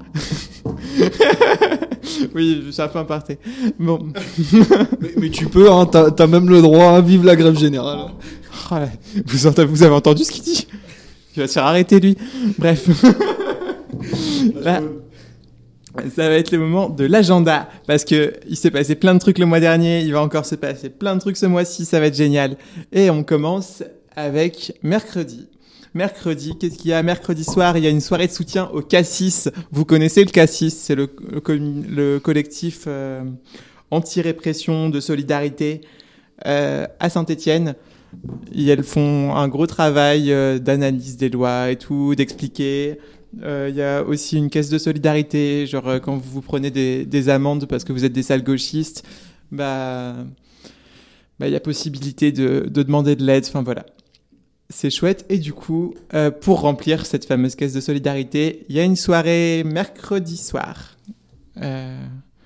oui, ça fait un parté. Bon. mais, mais tu peux, hein, t'as, t'as même le droit, hein, vive la grève générale. Oh là, vous, entendez, vous avez entendu ce qu'il dit ? Il va se faire arrêter, lui. Bref. Là, ça va être le moment de l'agenda, parce que il s'est passé plein de trucs le mois dernier, il va encore se passer plein de trucs ce mois-ci, ça va être génial. Et on commence avec mercredi. Mercredi, qu'est-ce qu'il y a ? Mercredi soir, il y a une soirée de soutien au Cassis. Vous connaissez le Cassis, c'est le, le, le collectif euh, anti-répression de solidarité euh, à Saint-Étienne. Et elles font un gros travail euh, d'analyse des lois et tout, d'expliquer. Il euh, y a aussi une caisse de solidarité, genre euh, quand vous prenez des, des amendes parce que vous êtes des sales gauchistes, bah, bah y a possibilité de, de demander de l'aide. Enfin voilà, c'est chouette. Et du coup, euh, pour remplir cette fameuse caisse de solidarité, il y a une soirée mercredi soir. Euh,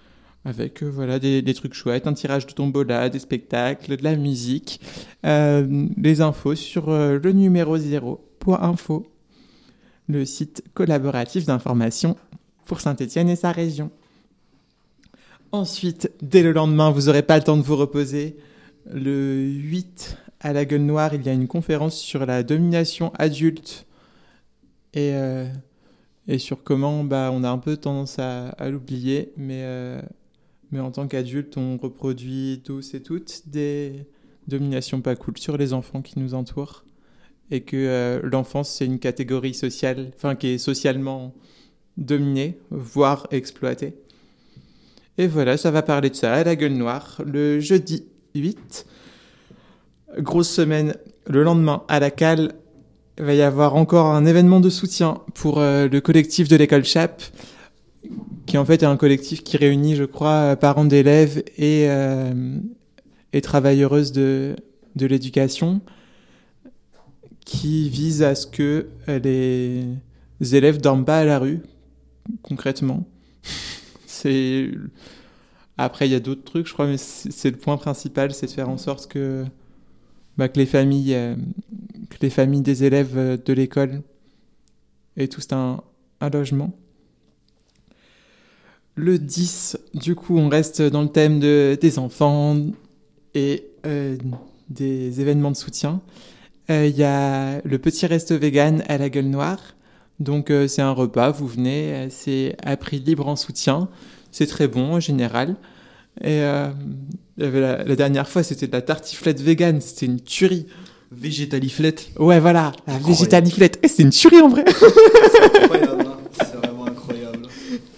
avec euh, voilà des, des trucs chouettes, un tirage de tombola, des spectacles, de la musique, euh, les infos sur euh, le numéro zéro point info, le site collaboratif d'information pour Saint-Étienne et sa région. Ensuite, dès le lendemain, vous n'aurez pas le temps de vous reposer. Le huit, à la Gueule Noire, il y a une conférence sur la domination adulte et, euh, et sur comment bah, on a un peu tendance à, à l'oublier, mais, euh, mais en tant qu'adulte, on reproduit tous et toutes des dominations pas cool sur les enfants qui nous entourent, et que euh, l'enfance, c'est une catégorie sociale, enfin qui est socialement dominée, voire exploitée. Et voilà, ça va parler de ça à la Gueule Noire, le jeudi huit. Grosse semaine, le lendemain, à la Cale, il va y avoir encore un événement de soutien pour euh, le collectif de l'école Chap, qui en fait est un collectif qui réunit, je crois, parents d'élèves et, euh, et travailleuses de, de l'éducation, qui vise à ce que les élèves dorment pas à la rue, concrètement. C'est... Après, il y a d'autres trucs, je crois, mais c'est, c'est le point principal, c'est de faire en sorte que, bah, que, les, familles, euh, que les familles des élèves de l'école aient tous un, un logement. Le dix, du coup, on reste dans le thème de, des enfants et euh, des événements de soutien. Il euh, y a le petit resto vegan à la Gueule Noire. Donc, euh, c'est un repas, vous venez, c'est à prix libre en soutien. C'est très bon en général. Et euh, il y avait la, la dernière fois, c'était de la tartiflette vegan. C'était une tuerie. Végétaliflette. Ouais, voilà, la végétaliflette. Et c'est une tuerie en vrai. C'est incroyable, hein. C'est vraiment incroyable.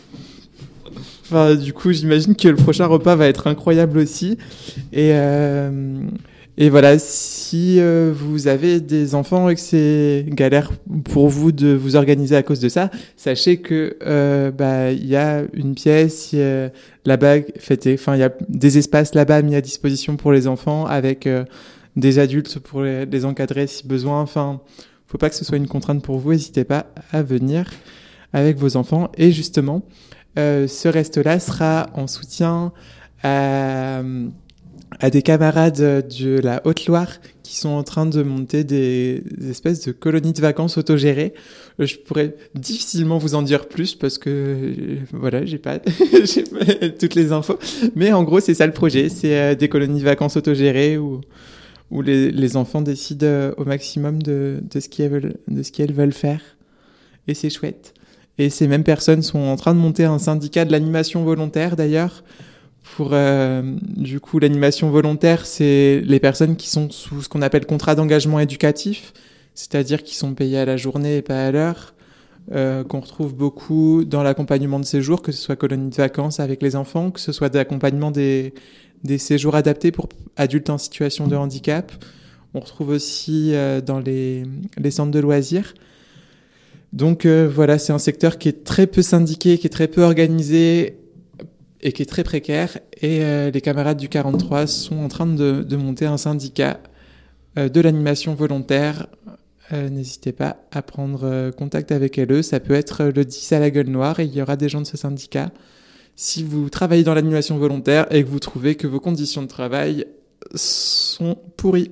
Enfin, du coup, j'imagine que le prochain repas va être incroyable aussi. Et, euh, et voilà, si euh, vous avez des enfants et que c'est galère pour vous de vous organiser à cause de ça, sachez que euh, bah il y a une pièce y a là-bas, enfin il y a des espaces là-bas mis à disposition pour les enfants avec euh, des adultes pour les, les encadrer si besoin. Enfin, faut pas que ce soit une contrainte pour vous. N'hésitez pas à venir avec vos enfants. Et justement, euh, ce resto-là sera en soutien à à des camarades de la Haute-Loire qui sont en train de monter des, des espèces de colonies de vacances autogérées. Je pourrais difficilement vous en dire plus parce que euh, voilà, j'ai pas, j'ai pas toutes les infos. Mais en gros, c'est ça le projet. C'est euh, des colonies de vacances autogérées où, où les, les enfants décident euh, au maximum de, de, ce qu'ils veulent, de ce qu'elles veulent faire. Et c'est chouette. Et ces mêmes personnes sont en train de monter un syndicat de l'animation volontaire d'ailleurs. Pour euh, du coup l'animation volontaire, c'est les personnes qui sont sous ce qu'on appelle contrat d'engagement éducatif, c'est-à-dire qui sont payées à la journée et pas à l'heure, euh, qu'on retrouve beaucoup dans l'accompagnement de séjours, que ce soit colonie de vacances avec les enfants, que ce soit d'accompagnement des, des séjours adaptés pour adultes en situation de handicap. On retrouve aussi euh, dans les, les centres de loisirs. Donc euh, voilà, c'est un secteur qui est très peu syndiqué, qui est très peu organisé, et qui est très précaire, et euh, les camarades du quarante-trois sont en train de, de monter un syndicat euh, de l'animation volontaire. Euh, n'hésitez pas à prendre euh, contact avec eux, ça peut être le dix à la Gueule Noire, et il y aura des gens de ce syndicat. Si vous travaillez dans l'animation volontaire et que vous trouvez que vos conditions de travail sont pourries,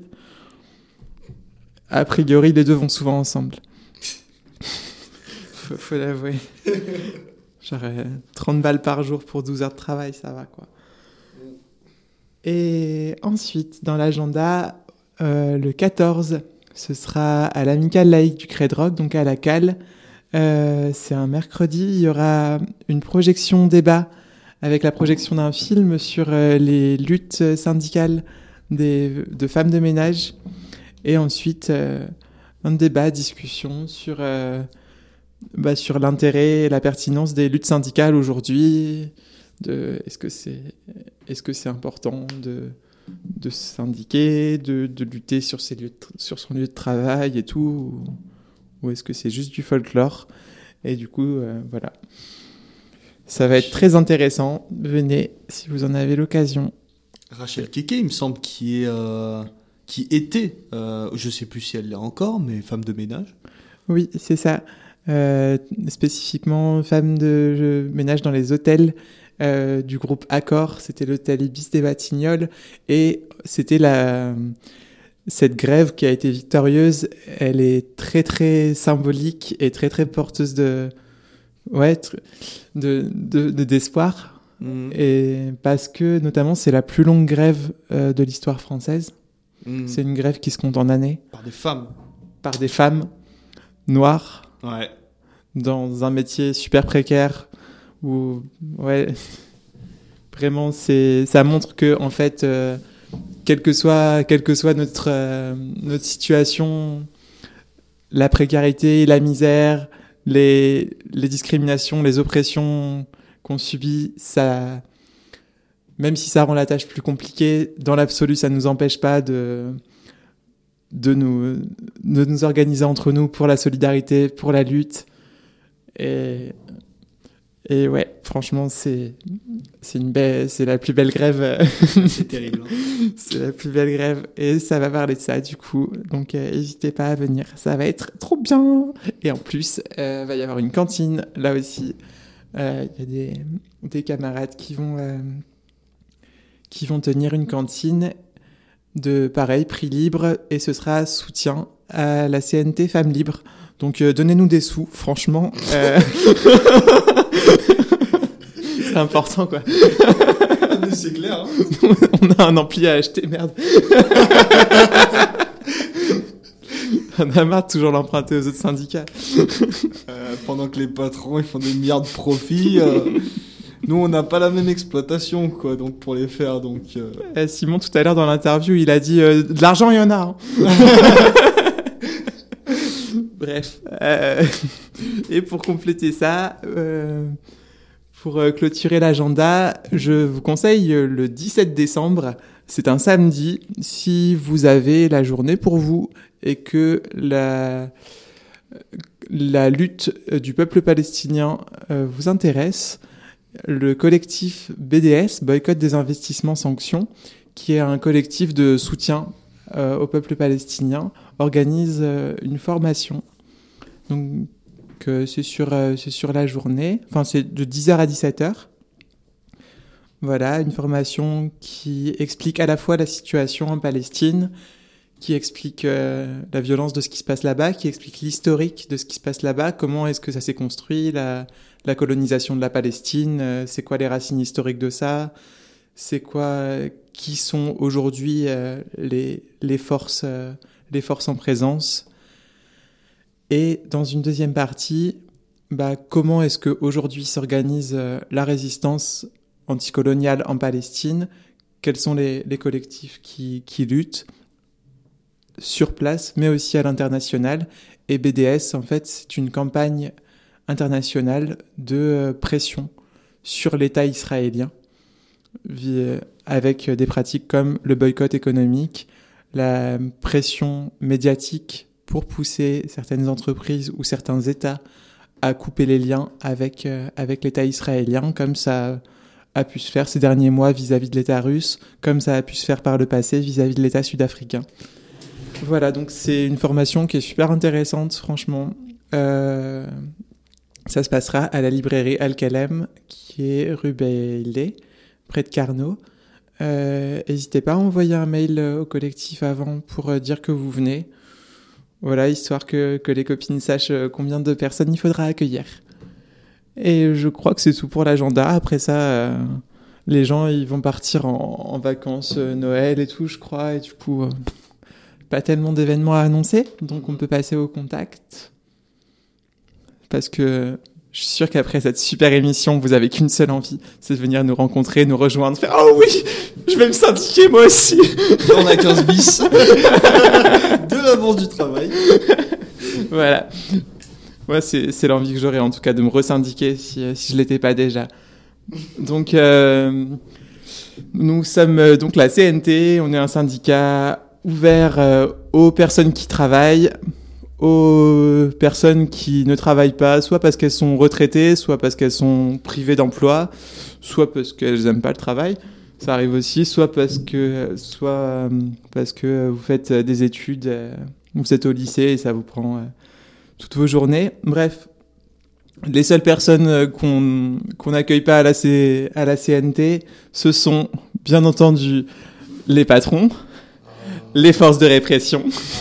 a priori les deux vont souvent ensemble. faut, faut l'avouer. Genre euh, trente balles par jour pour douze heures de travail, ça va quoi. Et ensuite, dans l'agenda, euh, le quatorze, ce sera à l'amicale laïque du Crédroc, donc à la Cale. Euh, c'est un mercredi, il y aura une projection débat avec la projection d'un film sur euh, les luttes syndicales des, de femmes de ménage. Et ensuite, euh, un débat, discussion sur... Euh, Bah, sur l'intérêt et la pertinence des luttes syndicales aujourd'hui. De, est-ce que c'est, est-ce que c'est important de, de syndiquer, de, de lutter sur, ses lieux de, sur son lieu de travail et tout, ou, ou est-ce que c'est juste du folklore? Et du coup, euh, voilà. Ça va être très intéressant. Venez si vous en avez l'occasion. Rachel Keke, il me semble, qui, est, euh, qui était, euh, je ne sais plus si elle l'est encore, mais femme de ménage. Oui, c'est ça. Euh, spécifiquement femme de ménage dans les hôtels euh, du groupe Accor, c'était l'hôtel Ibis des Batignolles, et c'était la cette grève qui a été victorieuse. Elle est très très symbolique et très très porteuse de ouais de de, de d'espoir, mmh. et parce que notamment c'est la plus longue grève euh, de l'histoire française. Mmh. C'est une grève qui se compte en années. Par des femmes. Par des femmes noires. Ouais. Dans un métier super précaire où ouais vraiment c'est ça montre que en fait euh, quelle que soit quelle que soit notre euh, notre situation, la précarité, la misère, les les discriminations, les oppressions qu'on subit, ça même si ça rend la tâche plus compliquée, dans l'absolu ça nous empêche pas de de nous de nous organiser entre nous pour la solidarité, pour la lutte. Et, et ouais, franchement, c'est, c'est, une belle, c'est la plus belle grève. C'est terrible. Hein. C'est la plus belle grève. Et ça va parler de ça, du coup. Donc, euh, n'hésitez pas à venir. Ça va être trop bien. Et en plus, il euh, va y avoir une cantine, là aussi. Il euh, y a des, des camarades qui vont, euh, qui vont tenir une cantine de, pareil, prix libre. Et ce sera soutien à la C N T Femmes Libres. Donc, euh, donnez-nous des sous, franchement. Euh... c'est important, quoi. Mais c'est clair. Hein. On a un ampli à acheter, merde. On a marre de toujours l'emprunter aux autres syndicats. Euh, pendant que les patrons, ils font des milliards de profits. Euh... Nous, on n'a pas la même exploitation, quoi, donc pour les faire. Donc, euh... euh, Simon, tout à l'heure, dans l'interview, il a dit euh, de l'argent, il y en a. Hein. Bref. Euh, et pour compléter ça, euh, pour clôturer l'agenda, je vous conseille le dix-sept décembre. C'est un samedi. Si vous avez la journée pour vous et que la, la lutte du peuple palestinien euh, vous intéresse, le collectif B D S, Boycott des investissements sanctions, qui est un collectif de soutien euh, au peuple palestinien, organise euh, une formation. Donc, euh, c'est sur, euh, c'est sur la journée. Enfin, c'est de dix heures à dix-sept heures. Voilà, une formation qui explique à la fois la situation en Palestine, qui explique euh, la violence de ce qui se passe là-bas, qui explique l'historique de ce qui se passe là-bas, comment est-ce que ça s'est construit, la, la colonisation de la Palestine, euh, c'est quoi les racines historiques de ça, c'est quoi, euh, qui sont aujourd'hui euh, les, les, forces, euh, les forces en présence. Et dans une deuxième partie, bah, comment est-ce qu'aujourd'hui s'organise euh, la résistance anticoloniale en Palestine, quels sont les, les collectifs qui, qui luttent sur place, mais aussi à l'international. Et B D S, en fait, c'est une campagne internationale de pression sur l'État israélien, avec des pratiques comme le boycott économique, la pression médiatique pour pousser certaines entreprises ou certains États à couper les liens avec, euh, avec l'État israélien, comme ça a pu se faire ces derniers mois vis-à-vis de l'État russe, comme ça a pu se faire par le passé vis-à-vis de l'État sud-africain. Voilà, donc c'est une formation qui est super intéressante, franchement. Euh, ça se passera à la librairie Al-Kalem, qui est rue Bailey, près de Carnot. Euh, n'hésitez pas à envoyer un mail au collectif avant pour euh, dire que vous venez. Voilà, histoire que, que les copines sachent combien de personnes il faudra accueillir. Et je crois que c'est tout pour l'agenda. Après ça, euh, les gens ils vont partir en, en vacances, euh, Noël et tout, je crois. Et du coup, euh, pas tellement d'événements à annoncer. Donc on peut passer au contact. Parce que je suis sûr qu'après cette super émission, vous avez qu'une seule envie, c'est de venir nous rencontrer, nous rejoindre, faire « Oh oui, je vais me syndiquer moi aussi !» On a quinze bis de la Bourse du Travail. Voilà. Moi, c'est, c'est l'envie que j'aurais, en tout cas, de me resyndiquer si, si je l'étais pas déjà. Donc, euh, nous sommes donc la C N T, on est un syndicat ouvert euh, aux personnes qui travaillent, aux personnes qui ne travaillent pas, soit parce qu'elles sont retraitées, soit parce qu'elles sont privées d'emploi, soit parce qu'elles n'aiment pas le travail. Ça arrive aussi, soit parce que, soit parce que vous faites des études, vous êtes au lycée et ça vous prend toutes vos journées. Bref, les seules personnes euh, qu'on qu'on n'accueille pas à la C, à la C N T, ce sont bien entendu les patrons, les forces de répression.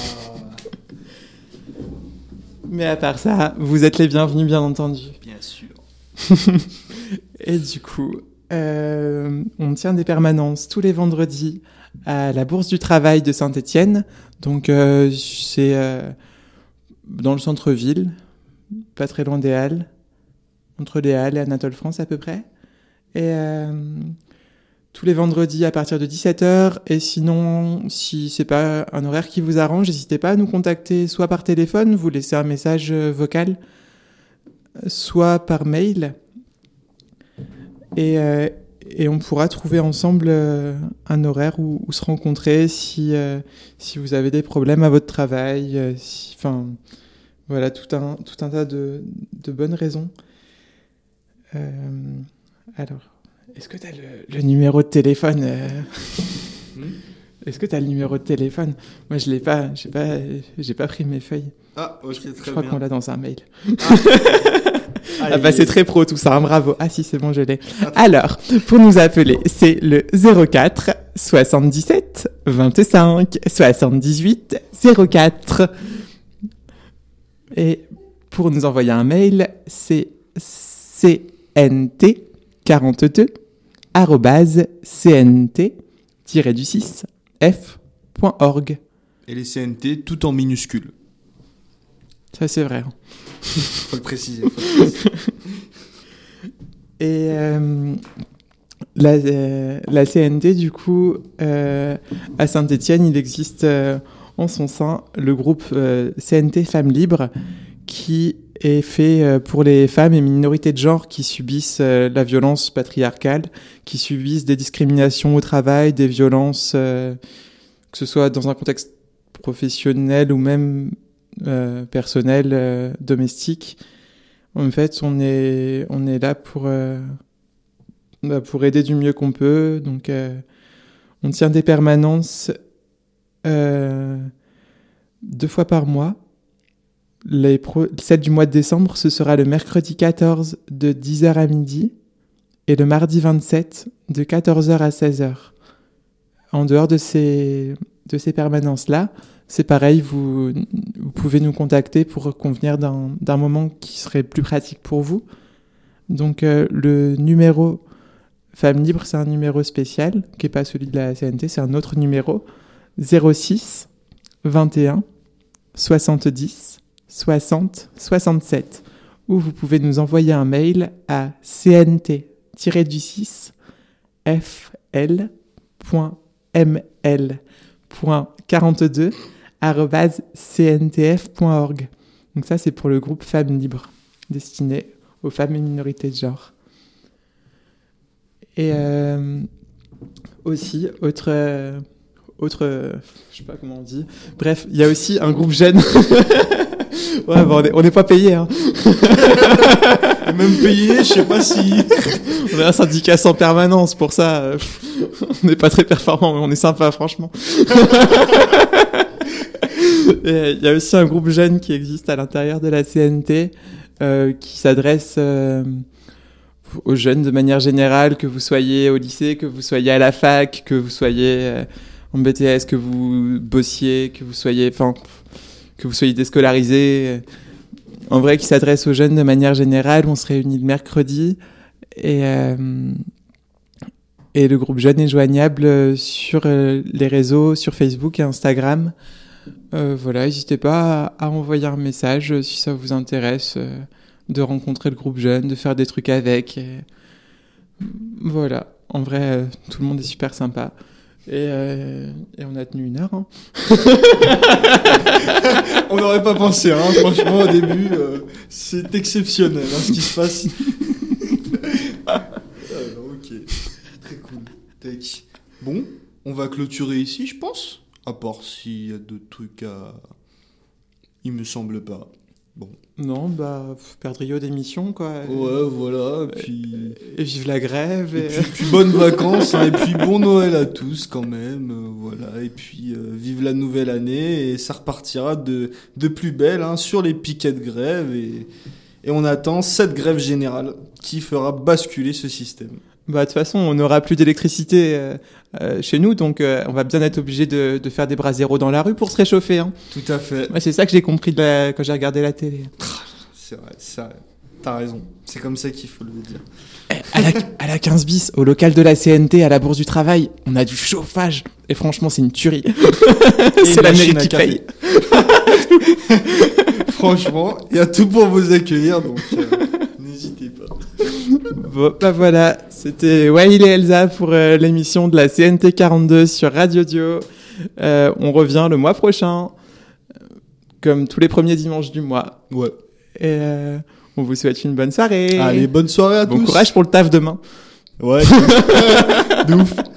Mais à part ça, vous êtes les bienvenus, bien entendu. Bien sûr. Et du coup, euh, on tient des permanences tous les vendredis à la Bourse du Travail de Saint-Étienne. Donc, euh, c'est euh, dans le centre-ville, pas très loin des Halles, entre les Halles et Anatole France à peu près. Et euh, tous les vendredis à partir de dix-sept heures. Et sinon, si c'est pas un horaire qui vous arrange, n'hésitez pas à nous contacter soit par téléphone, vous laissez un message vocal, soit par mail. Et, euh, et on pourra trouver ensemble euh, un horaire où, où se rencontrer si, euh, si vous avez des problèmes à votre travail. Euh, si, enfin, voilà, tout un, tout un tas de, de bonnes raisons. Euh, alors, est-ce que tu as le, le numéro de téléphone euh... hmm Est-ce que tu as le numéro de téléphone? Moi, je l'ai pas. J'ai pas, j'ai pas pris mes feuilles. Ah, ok, très bien. Je crois qu'on l'a dans un mail. Ah. Ah bah c'est très pro tout ça, hein, bravo. Ah si, c'est bon, je l'ai. Alors, pour nous appeler, c'est le zéro quatre soixante-dix-sept vingt-cinq soixante-dix-huit zéro quatre. Et pour nous envoyer un mail, c'est c n t quarante-deux arobase c n t tiret six f point org. Et les C N T tout en minuscules. Ça c'est vrai. Faut le préciser. Faut le préciser. Et euh, la, euh, la C N T, du coup, euh, à Saint-Étienne, il existe euh, en son sein le groupe euh, C N T Femmes Libres, qui est fait euh, pour les femmes et minorités de genre qui subissent euh, la violence patriarcale, qui subissent des discriminations au travail, des violences, euh, que ce soit dans un contexte professionnel ou même euh, personnel, euh, domestique. En fait, on est, on est là pour, euh, bah pour aider du mieux qu'on peut. Donc, euh, on tient des permanences euh, deux fois par mois. Les pro- celle du mois de décembre, ce sera le mercredi quatorze de dix heures à midi et le mardi vingt-sept de quatorze heures à seize heures. En dehors de ces, de ces permanences-là, c'est pareil, vous, vous pouvez nous contacter pour convenir d'un, d'un moment qui serait plus pratique pour vous. Donc euh, le numéro Femmes Libres, c'est un numéro spécial, qui n'est pas celui de la C N T, c'est un autre numéro, zéro six vingt et un soixante-dix soixante soixante-sept, où vous pouvez nous envoyer un mail à c n t tiret six f l point m l point quarante-deux arobase c n t f point org. Donc ça, c'est pour le groupe Femmes Libres, destiné aux femmes et minorités de genre. Et euh, aussi, autre, euh, autre euh, je sais pas comment on dit, bref, il y a aussi un groupe jeune. Ouais, bah on est, on est pas payé, hein. Même payé, je sais pas si... On est un syndicat sans permanence, pour ça, euh, on n'est pas très performant, mais on est sympa, franchement. Il y a aussi un groupe jeune qui existe à l'intérieur de la C N T, euh, qui s'adresse euh, aux jeunes de manière générale, que vous soyez au lycée, que vous soyez à la fac, que vous soyez euh, en B T S, que vous bossiez, que vous soyez, enfin, que vous soyez déscolarisé. En vrai, qui s'adresse aux jeunes de manière générale. On se réunit le mercredi et euh, et le groupe jeune est joignable sur euh, les réseaux, sur Facebook et Instagram. Euh, voilà, n'hésitez pas à, à envoyer un message si ça vous intéresse euh, de rencontrer le groupe jeune, de faire des trucs avec. Et... Voilà, en vrai, euh, tout le monde est super sympa. Et, euh, et on a tenu une heure. Hein. On n'aurait pas pensé, hein, franchement, au début, euh, c'est exceptionnel hein, ce qui se passe. Alors, ok, très cool. Tac. Bon, on va clôturer ici, je pense. À part s'il y a d'autres trucs à... Il me semble pas. Bon. Non, bah, perdrio d'émission, quoi. Ouais, voilà, puis... Et, et vive la grève. Et, et... et puis, puis bonnes vacances, hein, et puis bon Noël à tous, quand même, euh, voilà. Et puis, euh, vive la nouvelle année, et ça repartira de, de plus belle, hein, sur les piquets de grève, et, Et on attend cette grève générale qui fera basculer ce système. Bah, de toute façon, on n'aura plus d'électricité euh, euh, chez nous, donc euh, on va bien être obligé de, de faire des braseros dans la rue pour se réchauffer. Hein. Tout à fait. Ouais, c'est ça que j'ai compris de la... quand j'ai regardé la télé. C'est vrai, c'est vrai. T'as raison. C'est comme ça qu'il faut le dire. À la, à la quinze bis, au local de la C N T, à la Bourse du Travail, on a du chauffage. Et franchement, c'est une tuerie. C'est la mairie qui paye. Franchement, il y a tout pour vous accueillir, donc euh, n'hésitez pas. Bon, bah voilà, c'était Wael et Elsa pour euh, l'émission de la C N T quarante-deux sur Radio Dio. Euh, on revient le mois prochain, comme tous les premiers dimanches du mois. Ouais. Et euh, on vous souhaite une bonne soirée. Allez, bonne soirée à bon tous. Bon courage pour le taf demain. Ouais. De ouf.